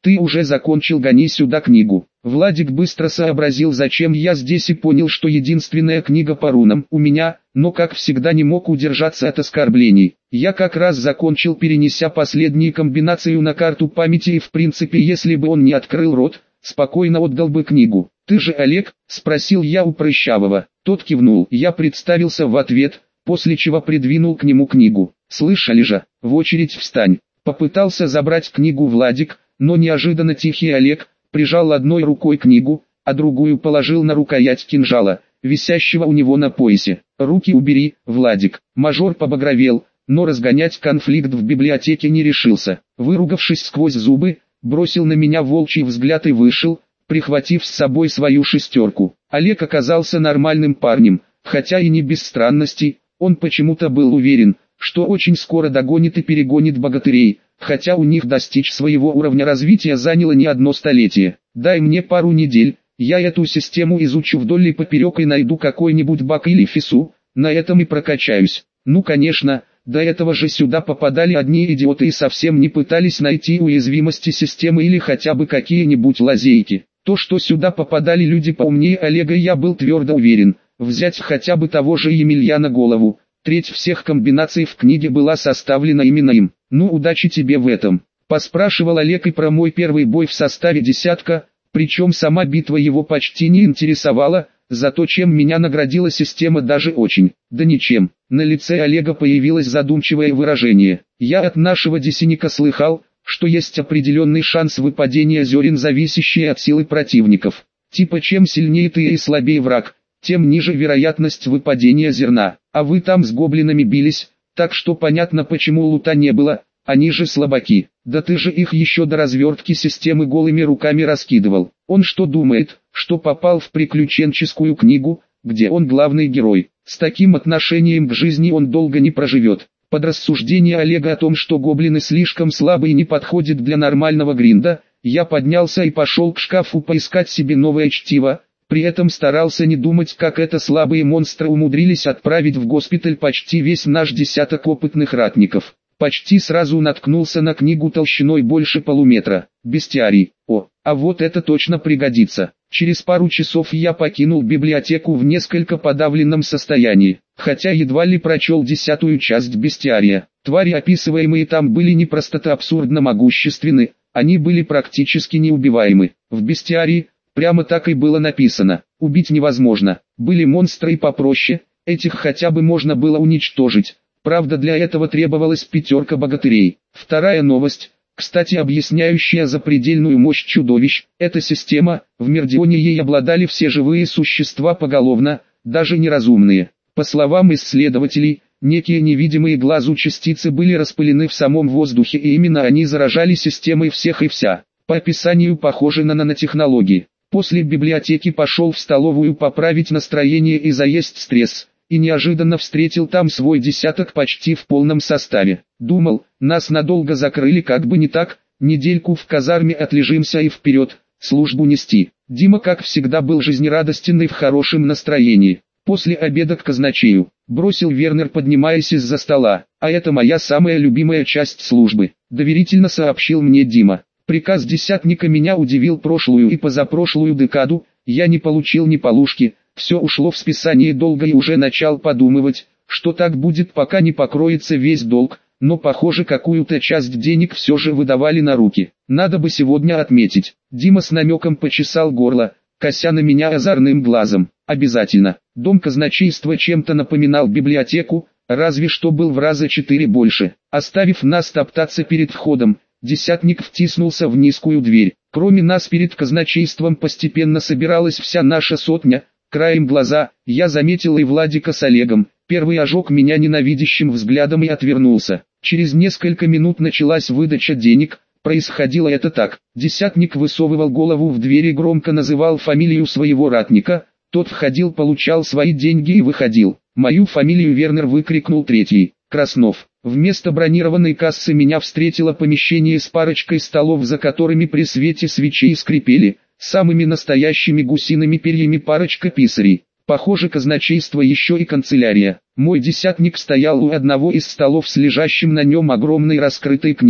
Ты уже закончил, гони сюда книгу. Владик быстро сообразил, зачем я здесь, и понял, что единственная книга по рунам у меня, но как всегда не мог удержаться от оскорблений. Я как раз закончил, перенеся последнюю комбинацию на карту памяти, и в принципе, если бы он не открыл рот, спокойно отдал бы книгу. «Ты же Олег?» – спросил я у Прыщавого. Тот кивнул, я представился в ответ, после чего придвинул к нему книгу. «Слышали же, в очередь встань». Попытался забрать книгу Владик, но неожиданно тихий Олег прижал одной рукой книгу, а другую положил на рукоять кинжала, висящего у него на поясе. «Руки убери, Владик». Мажор побагровел, но разгонять конфликт в библиотеке не решился. Выругавшись сквозь зубы, бросил на меня волчий взгляд и вышел, прихватив с собой свою шестерку. Олег оказался нормальным парнем, хотя и не без странностей. Он почему-то был уверен, что очень скоро догонит и перегонит богатырей, хотя у них достичь своего уровня развития заняло не одно столетие. Дай мне пару недель, я эту систему изучу вдоль и поперек и найду какой-нибудь баг или фису, на этом и прокачаюсь. Ну конечно, до этого же сюда попадали одни идиоты и совсем не пытались найти уязвимости системы или хотя бы какие-нибудь лазейки. То, что сюда попадали люди поумнее Олега, я был твердо уверен. Взять хотя бы того же Емельяна Голову. Треть всех комбинаций в книге была составлена именно им. Ну, удачи тебе в этом. Поспрашивал Олег и про мой первый бой в составе десятка, причем сама битва его почти не интересовала, зато чем меня наградила система даже очень. Да ничем. На лице Олега появилось задумчивое выражение. Я от нашего десятника слыхал, что есть определенный шанс выпадения зерен, зависящий от силы противников. Типа чем сильнее ты и слабее враг, тем ниже вероятность выпадения зерна. А вы там с гоблинами бились, так что понятно, почему лута не было, они же слабаки. Да ты же их еще до развертки системы голыми руками раскидывал. Он что думает, что попал в приключенческую книгу, где он главный герой? С таким отношением к жизни он долго не проживет. Под рассуждение Олега о том, что гоблины слишком слабы и не подходят для нормального гринда, я поднялся и пошел к шкафу поискать себе новое чтиво. При этом старался не думать, как это слабые монстры умудрились отправить в госпиталь почти весь наш десяток опытных ратников. Почти сразу наткнулся на книгу толщиной больше полуметра. Бестиарий. О, а вот это точно пригодится. Через пару часов я покинул библиотеку в несколько подавленном состоянии, хотя едва ли прочел десятую часть бестиария. Твари, описываемые там, были не просто абсурдно могущественны, они были практически неубиваемы. В бестиарии прямо так и было написано: убить невозможно. Были монстры и попроще, этих хотя бы можно было уничтожить. Правда, для этого требовалась пятерка богатырей. Вторая новость, кстати, объясняющая запредельную мощь чудовищ. Эта система, в Мердионе ей обладали все живые существа поголовно, даже неразумные. По словам исследователей, некие невидимые глазу частицы были распылены в самом воздухе, и именно они заражали системой всех и вся. По описанию похоже на нанотехнологии. После библиотеки пошел в столовую поправить настроение и заесть стресс, и неожиданно встретил там свой десяток почти в полном составе. Думал, нас надолго закрыли, как бы не так, недельку в казарме отлежимся и вперед, службу нести. Дима, как всегда, был жизнерадостен и в хорошем настроении. После обеда к казначею, бросил Вернер, поднимаясь из-за стола. А это моя самая любимая часть службы, доверительно сообщил мне Дима. Приказ десятника меня удивил. Прошлую и позапрошлую декаду я не получил ни полушки, все ушло в списание долга, и уже начал подумывать, что так будет, пока не покроется весь долг, но похоже, какую-то часть денег все же выдавали на руки. Надо бы сегодня отметить. Дима с намеком почесал горло, кося на меня озорным глазом. Обязательно. Дом казначейства чем-то напоминал библиотеку, разве что был в раза четыре больше. Оставив нас топтаться перед входом, десятник втиснулся в низкую дверь. Кроме нас перед казначейством постепенно собиралась вся наша сотня. Краем глаза я заметил и Владика с Олегом. Первый ожег меня ненавидящим взглядом и отвернулся. Через несколько минут началась выдача денег. Происходило это так: десятник высовывал голову в дверь и громко называл фамилию своего ратника. Тот входил, получал свои деньги и выходил. Мою фамилию Вернер выкрикнул третий: Краснов. Вместо бронированной кассы меня встретило помещение с парочкой столов, за которыми при свете свечей скрипели самыми настоящими гусиными перьями парочка писарей. Похоже, казначейство еще и канцелярия. Мой десятник стоял у одного из столов с лежащим на нем огромной раскрытой книгой.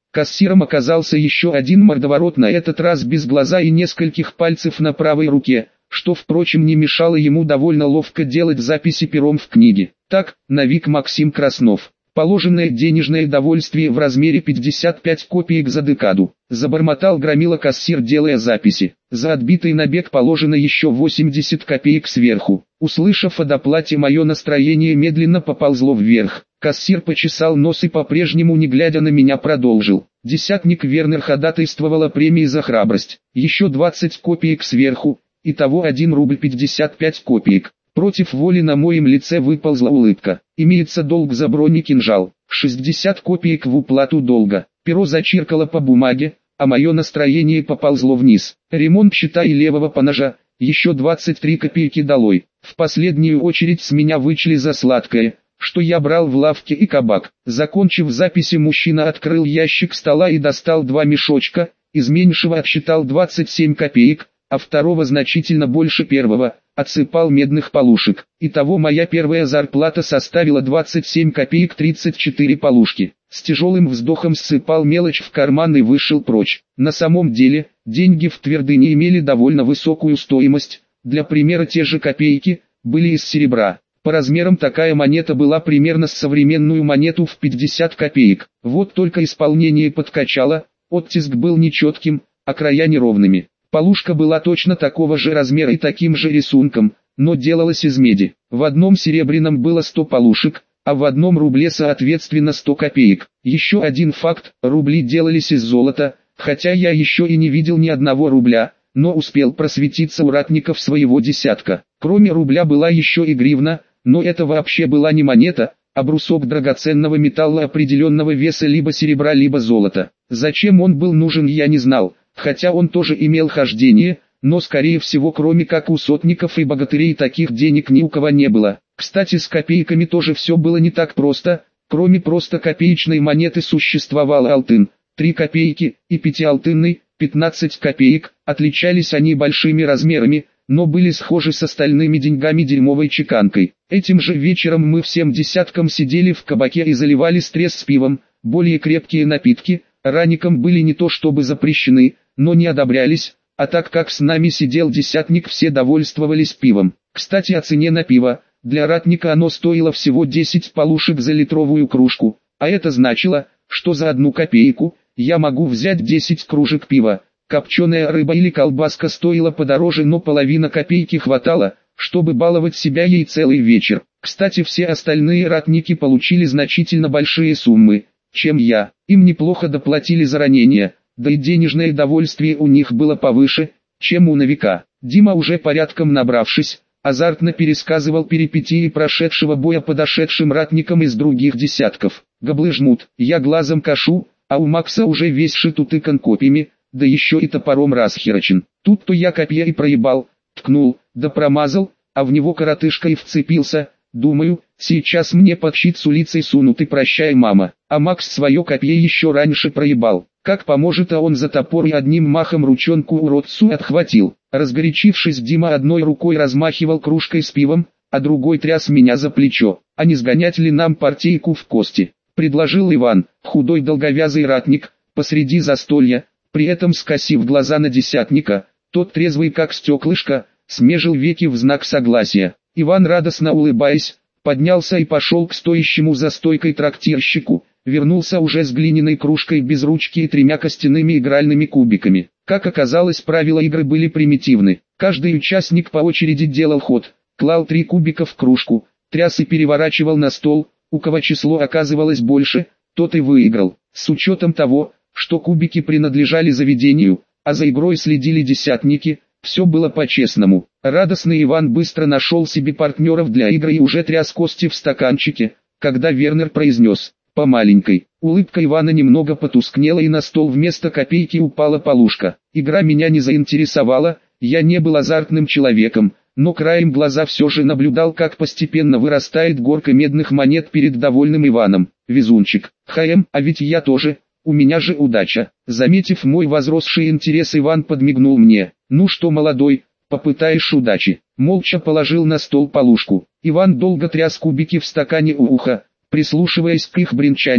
Кассиром оказался еще один мордоворот, на этот раз без глаза и нескольких пальцев на правой руке, что, впрочем, не мешало ему довольно ловко делать записи пером в книге. Так, Новик Максим Краснов. Положенное денежное довольствие в размере пятьдесят пять копеек за декаду. Забормотал громила кассир, делая записи. За отбитый набег положено еще восемьдесят копеек сверху. Услышав о доплате, мое настроение медленно поползло вверх. Кассир почесал нос и, по-прежнему не глядя на меня, продолжил. Десятник Вернер ходатайствовал о премии за храбрость. Еще двадцать копеек сверху. Итого один рубль пятьдесят пять копеек. Против воли на моем лице выползла улыбка. Имеется долг за бронекинжал. шестьдесят копеек в уплату долга. Перо зачиркало по бумаге, а мое настроение поползло вниз. Ремонт щита и левого поножа. Еще двадцать три копейки долой. В последнюю очередь с меня вычли за сладкое, что я брал в лавке и кабак. Закончив записи, мужчина открыл ящик стола и достал два мешочка. Из меньшего отсчитал двадцать семь копеек, а второго значительно больше первого. Отсыпал медных полушек. Итого моя первая зарплата составила двадцать семь копеек тридцать четыре полушки. С тяжелым вздохом ссыпал мелочь в карман и вышел прочь. На самом деле, деньги в твердыне имели довольно высокую стоимость. Для примера, те же копейки были из серебра. По размерам такая монета была примерно с современную монету в пятьдесят копеек. Вот только исполнение подкачало, оттиск был нечетким, а края неровными. Полушка была точно такого же размера и таким же рисунком, но делалась из меди. В одном серебряном было сто полушек, а в одном рубле соответственно сто копеек. Еще один факт: рубли делались из золота, хотя я еще и не видел ни одного рубля, но успел просветиться у ратников своего десятка. Кроме рубля была еще и гривна, но это вообще была не монета, а брусок драгоценного металла определенного веса, либо серебра, либо золота. Зачем он был нужен, я не знал. Хотя он тоже имел хождение, но скорее всего, кроме как у сотников и богатырей, таких денег ни у кого не было. Кстати, с копейками тоже все было не так просто. Кроме просто копеечной монеты существовал алтын, три копейки, и пятиалтынный, пятнадцать копеек. Отличались они большими размерами, но были схожи с остальными деньгами дерьмовой чеканкой. Этим же вечером мы всем десятком сидели в кабаке и заливали стресс с пивом. Более крепкие напитки ранникам были не то чтобы запрещены, но не одобрялись, а так как с нами сидел десятник, все довольствовались пивом. Кстати, о цене на пиво. Для ратника оно стоило всего десять полушек за литровую кружку, а это значило, что за одну копейку я могу взять десять кружек пива. Копченая рыба или колбаска стоила подороже, но половина копейки хватало, чтобы баловать себя ей целый вечер. Кстати, все остальные ратники получили значительно большие суммы, чем я. Им неплохо доплатили за ранения, да и денежное довольствие у них было повыше, чем у новика. Дима, уже порядком набравшись, азартно пересказывал перипетии прошедшего боя подошедшим ратникам из других десятков. Габлы жмут, я глазом кашу, а у Макса уже весь шит утыкан копьями, да еще и топором расхерачен. Тут-то я копья и проебал, ткнул, да промазал, а в него коротышка и вцепился. Думаю, сейчас мне под щит с улицей сунут и прощай, мама. А Макс свое копье еще раньше проебал. Как поможет, а он за топор и одним махом ручонку уродцу отхватил. Разгорячившись, Дима одной рукой размахивал кружкой с пивом, а другой тряс меня за плечо. А не сгонять ли нам партийку в кости? Предложил Иван, худой долговязый ратник, посреди застолья, при этом скосив глаза на десятника. Тот, трезвый как стеклышко, смежил веки в знак согласия. Иван, радостно улыбаясь, поднялся и пошел к стоящему за стойкой трактирщику, вернулся уже с глиняной кружкой без ручки и тремя костяными игральными кубиками. Как оказалось, правила игры были примитивны. Каждый участник по очереди делал ход, клал три кубика в кружку, тряс и переворачивал на стол. У кого число оказывалось больше, тот и выиграл. С учетом того, что кубики принадлежали заведению, а за игрой следили десятники, все было по-честному. Радостный Иван быстро нашел себе партнеров для игры и уже тряс кости в стаканчике, когда Вернер произнес: «По маленькой». Улыбка Ивана немного потускнела, и на стол вместо копейки упала полушка. Игра меня не заинтересовала, я не был азартным человеком, но краем глаза все же наблюдал, как постепенно вырастает горка медных монет перед довольным Иваном. Везунчик. ХМ, а ведь я тоже, у меня же удача. Заметив мой возросший интерес, Иван подмигнул мне. Ну что, молодой, попытаешь удачи? Молча положил на стол полушку. Иван долго тряс кубики в стакане у уха, прислушиваясь к их бренчанию,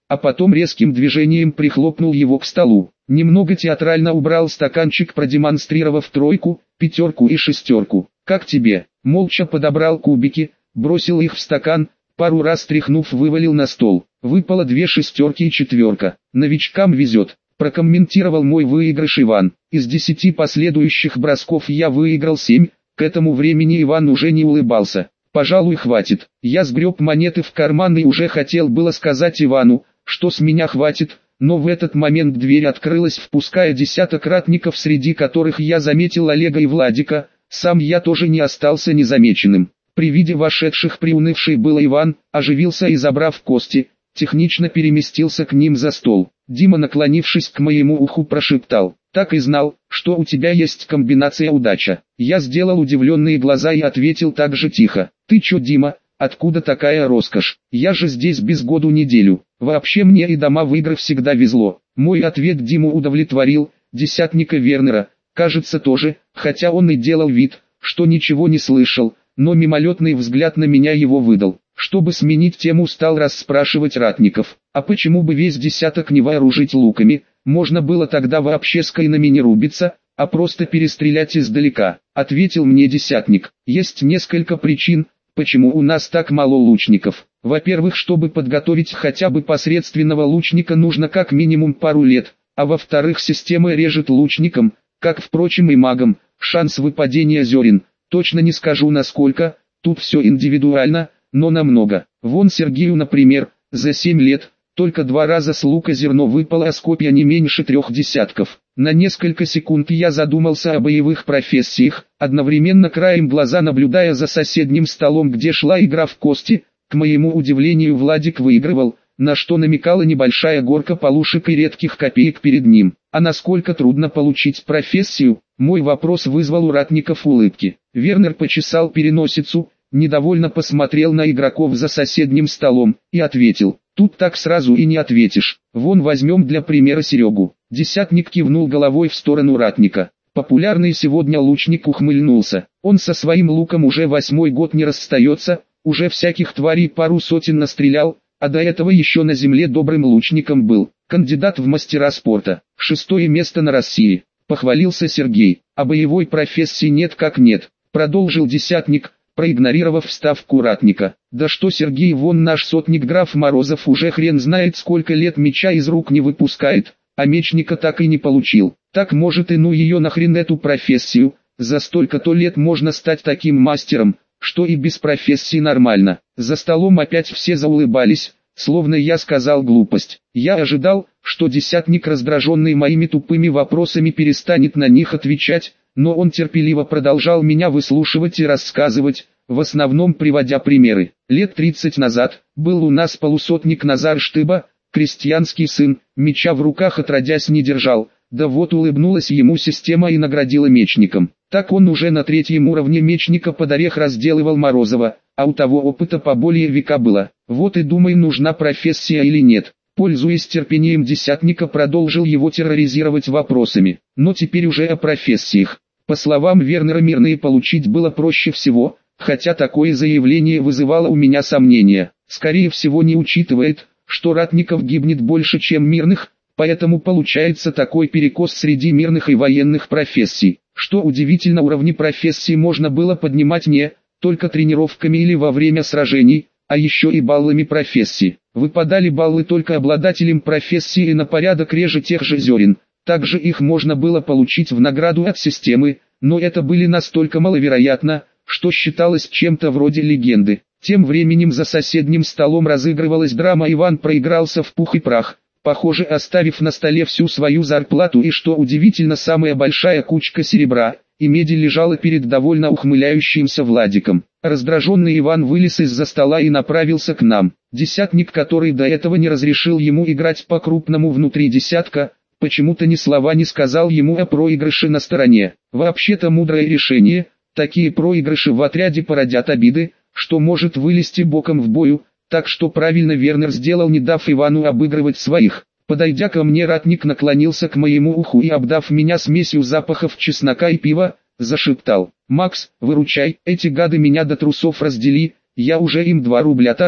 а потом резким движением прихлопнул его к столу. Немного театрально убрал стаканчик, продемонстрировав тройку, пятерку и шестерку. «Как тебе?» Молча подобрал кубики, бросил их в стакан, пару раз тряхнув вывалил на стол. Выпало две шестерки и четверка. «Новичкам везет», прокомментировал мой выигрыш Иван. Из десяти последующих бросков я выиграл семь, к этому времени Иван уже не улыбался. «Пожалуй, хватит». Я сгреб монеты в карман и уже хотел было сказать Ивану, что с меня хватит, но в этот момент дверь открылась, впуская десяток ратников, среди которых я заметил Олега и Владика. Сам я тоже не остался незамеченным. При виде вошедших приунывший был Иван, оживился и, забрав кости, технично переместился к ним за стол. Дима, наклонившись к моему уху, прошептал: «Так и знал, что у тебя есть комбинация удача». Я сделал удивленные глаза и ответил так же тихо: «Ты чё, Дима, откуда такая роскошь? Я же здесь без году неделю. Вообще мне и дома в игры всегда везло». Мой ответ Диму удовлетворил, десятника Вернера, кажется, тоже, хотя он и делал вид, что ничего не слышал, но мимолетный взгляд на меня его выдал. Чтобы сменить тему, стал расспрашивать ратников: «А почему бы весь десяток не вооружить луками? Можно было тогда вообще с кайнами не рубиться, а просто перестрелять издалека», — ответил мне десятник. «Есть несколько причин, почему у нас так мало лучников. Во-первых, чтобы подготовить хотя бы посредственного лучника, нужно как минимум пару лет, а во-вторых, система режет лучникам, как, впрочем, и магам, шанс выпадения зерен. Точно не скажу насколько, тут все индивидуально, но намного. Вон Сергею, например, за семь лет только два раза с лука зерно выпало, а с копья не меньше трех десятков». На несколько секунд я задумался о боевых профессиях, одновременно краем глаза наблюдая за соседним столом, где шла игра в кости. К моему удивлению, Владик выигрывал, на что намекала небольшая горка полушек и редких копеек перед ним. А насколько трудно получить профессию? Мой вопрос вызвал у ратников улыбки. Вернер почесал переносицу, недовольно посмотрел на игроков за соседним столом и ответил: «Тут так сразу и не ответишь. Вон возьмем для примера Серегу». Десятник кивнул головой в сторону ратника. Популярный сегодня лучник ухмыльнулся. Он со своим луком уже восьмой год не расстается, уже всяких тварей пару сотен настрелял, а до этого еще на земле добрым лучником был. Кандидат в мастера спорта. Шестое место на России. Похвалился Сергей. «А боевой профессии нет как нет», продолжил десятник, проигнорировав вставку ратника. «Да что Сергей, вон наш сотник граф Морозов уже хрен знает сколько лет меча из рук не выпускает, а мечника так и не получил. Так может и ну ее нахрен эту профессию, за столько-то лет можно стать таким мастером, что и без профессии нормально». За столом опять все заулыбались, словно я сказал глупость. Я ожидал, что десятник, раздраженный моими тупыми вопросами, перестанет на них отвечать, но он терпеливо продолжал меня выслушивать и рассказывать, в основном приводя примеры. Лет тридцать назад был у нас полусотник Назар Штыба, крестьянский сын, меча в руках отродясь не держал, да вот улыбнулась ему система и наградила мечником. Так он уже на третьем уровне мечника под орех разделывал Морозова, а у того опыта поболее века было. Вот и думай, нужна профессия или нет. Пользуясь терпением десятника, продолжил его терроризировать вопросами. Но теперь уже о профессиях. По словам Вернера, мирные получить было проще всего, хотя такое заявление вызывало у меня сомнения. Скорее всего, не учитывает, что ратников гибнет больше, чем мирных, поэтому получается такой перекос среди мирных и военных профессий. Что удивительно, уровни профессий можно было поднимать не только тренировками или во время сражений, а еще и баллами профессии. Выпадали баллы только обладателям профессии и на порядок реже тех же зерен. Также их можно было получить в награду от системы, но это были настолько маловероятно, что считалось чем-то вроде легенды. Тем временем за соседним столом разыгрывалась драма. Иван проигрался в пух и прах, похоже, оставив на столе всю свою зарплату и, что удивительно, самая большая кучка серебра и меди лежала перед довольно ухмыляющимся Владиком. Раздраженный Иван вылез из-за стола и направился к нам. Десятник, который до этого не разрешил ему играть по-крупному внутри десятка, почему-то ни слова не сказал ему о проигрыше на стороне. Вообще-то мудрое решение, такие проигрыши в отряде породят обиды, что может вылезти боком в бою, так что правильно Вернер сделал, не дав Ивану обыгрывать своих. Подойдя ко мне, ратник наклонился к моему уху и, обдав меня смесью запахов чеснока и пива, зашептал: «Макс, выручай, эти гады меня до трусов раздели, я уже им два рубля торчу».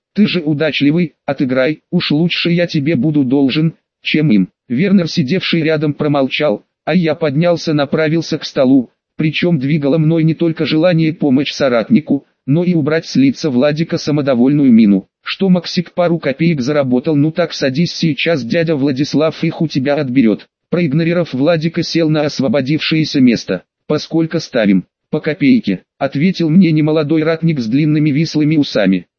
Ты же удачливый, отыграй, уж лучше я тебе буду должен, чем им. Вернер, сидевший рядом, промолчал, а я поднялся, направился к столу, причем двигало мной не только желание помочь соратнику, но и убрать с лица Владика самодовольную мину. Что Максик пару копеек заработал, ну так садись сейчас, дядя Владислав их у тебя отберет. Проигнорировав Владика, сел на освободившееся место. «Поскольку ставим?» «По копейке», — ответил мне немолодой ратник с длинными вислыми усами.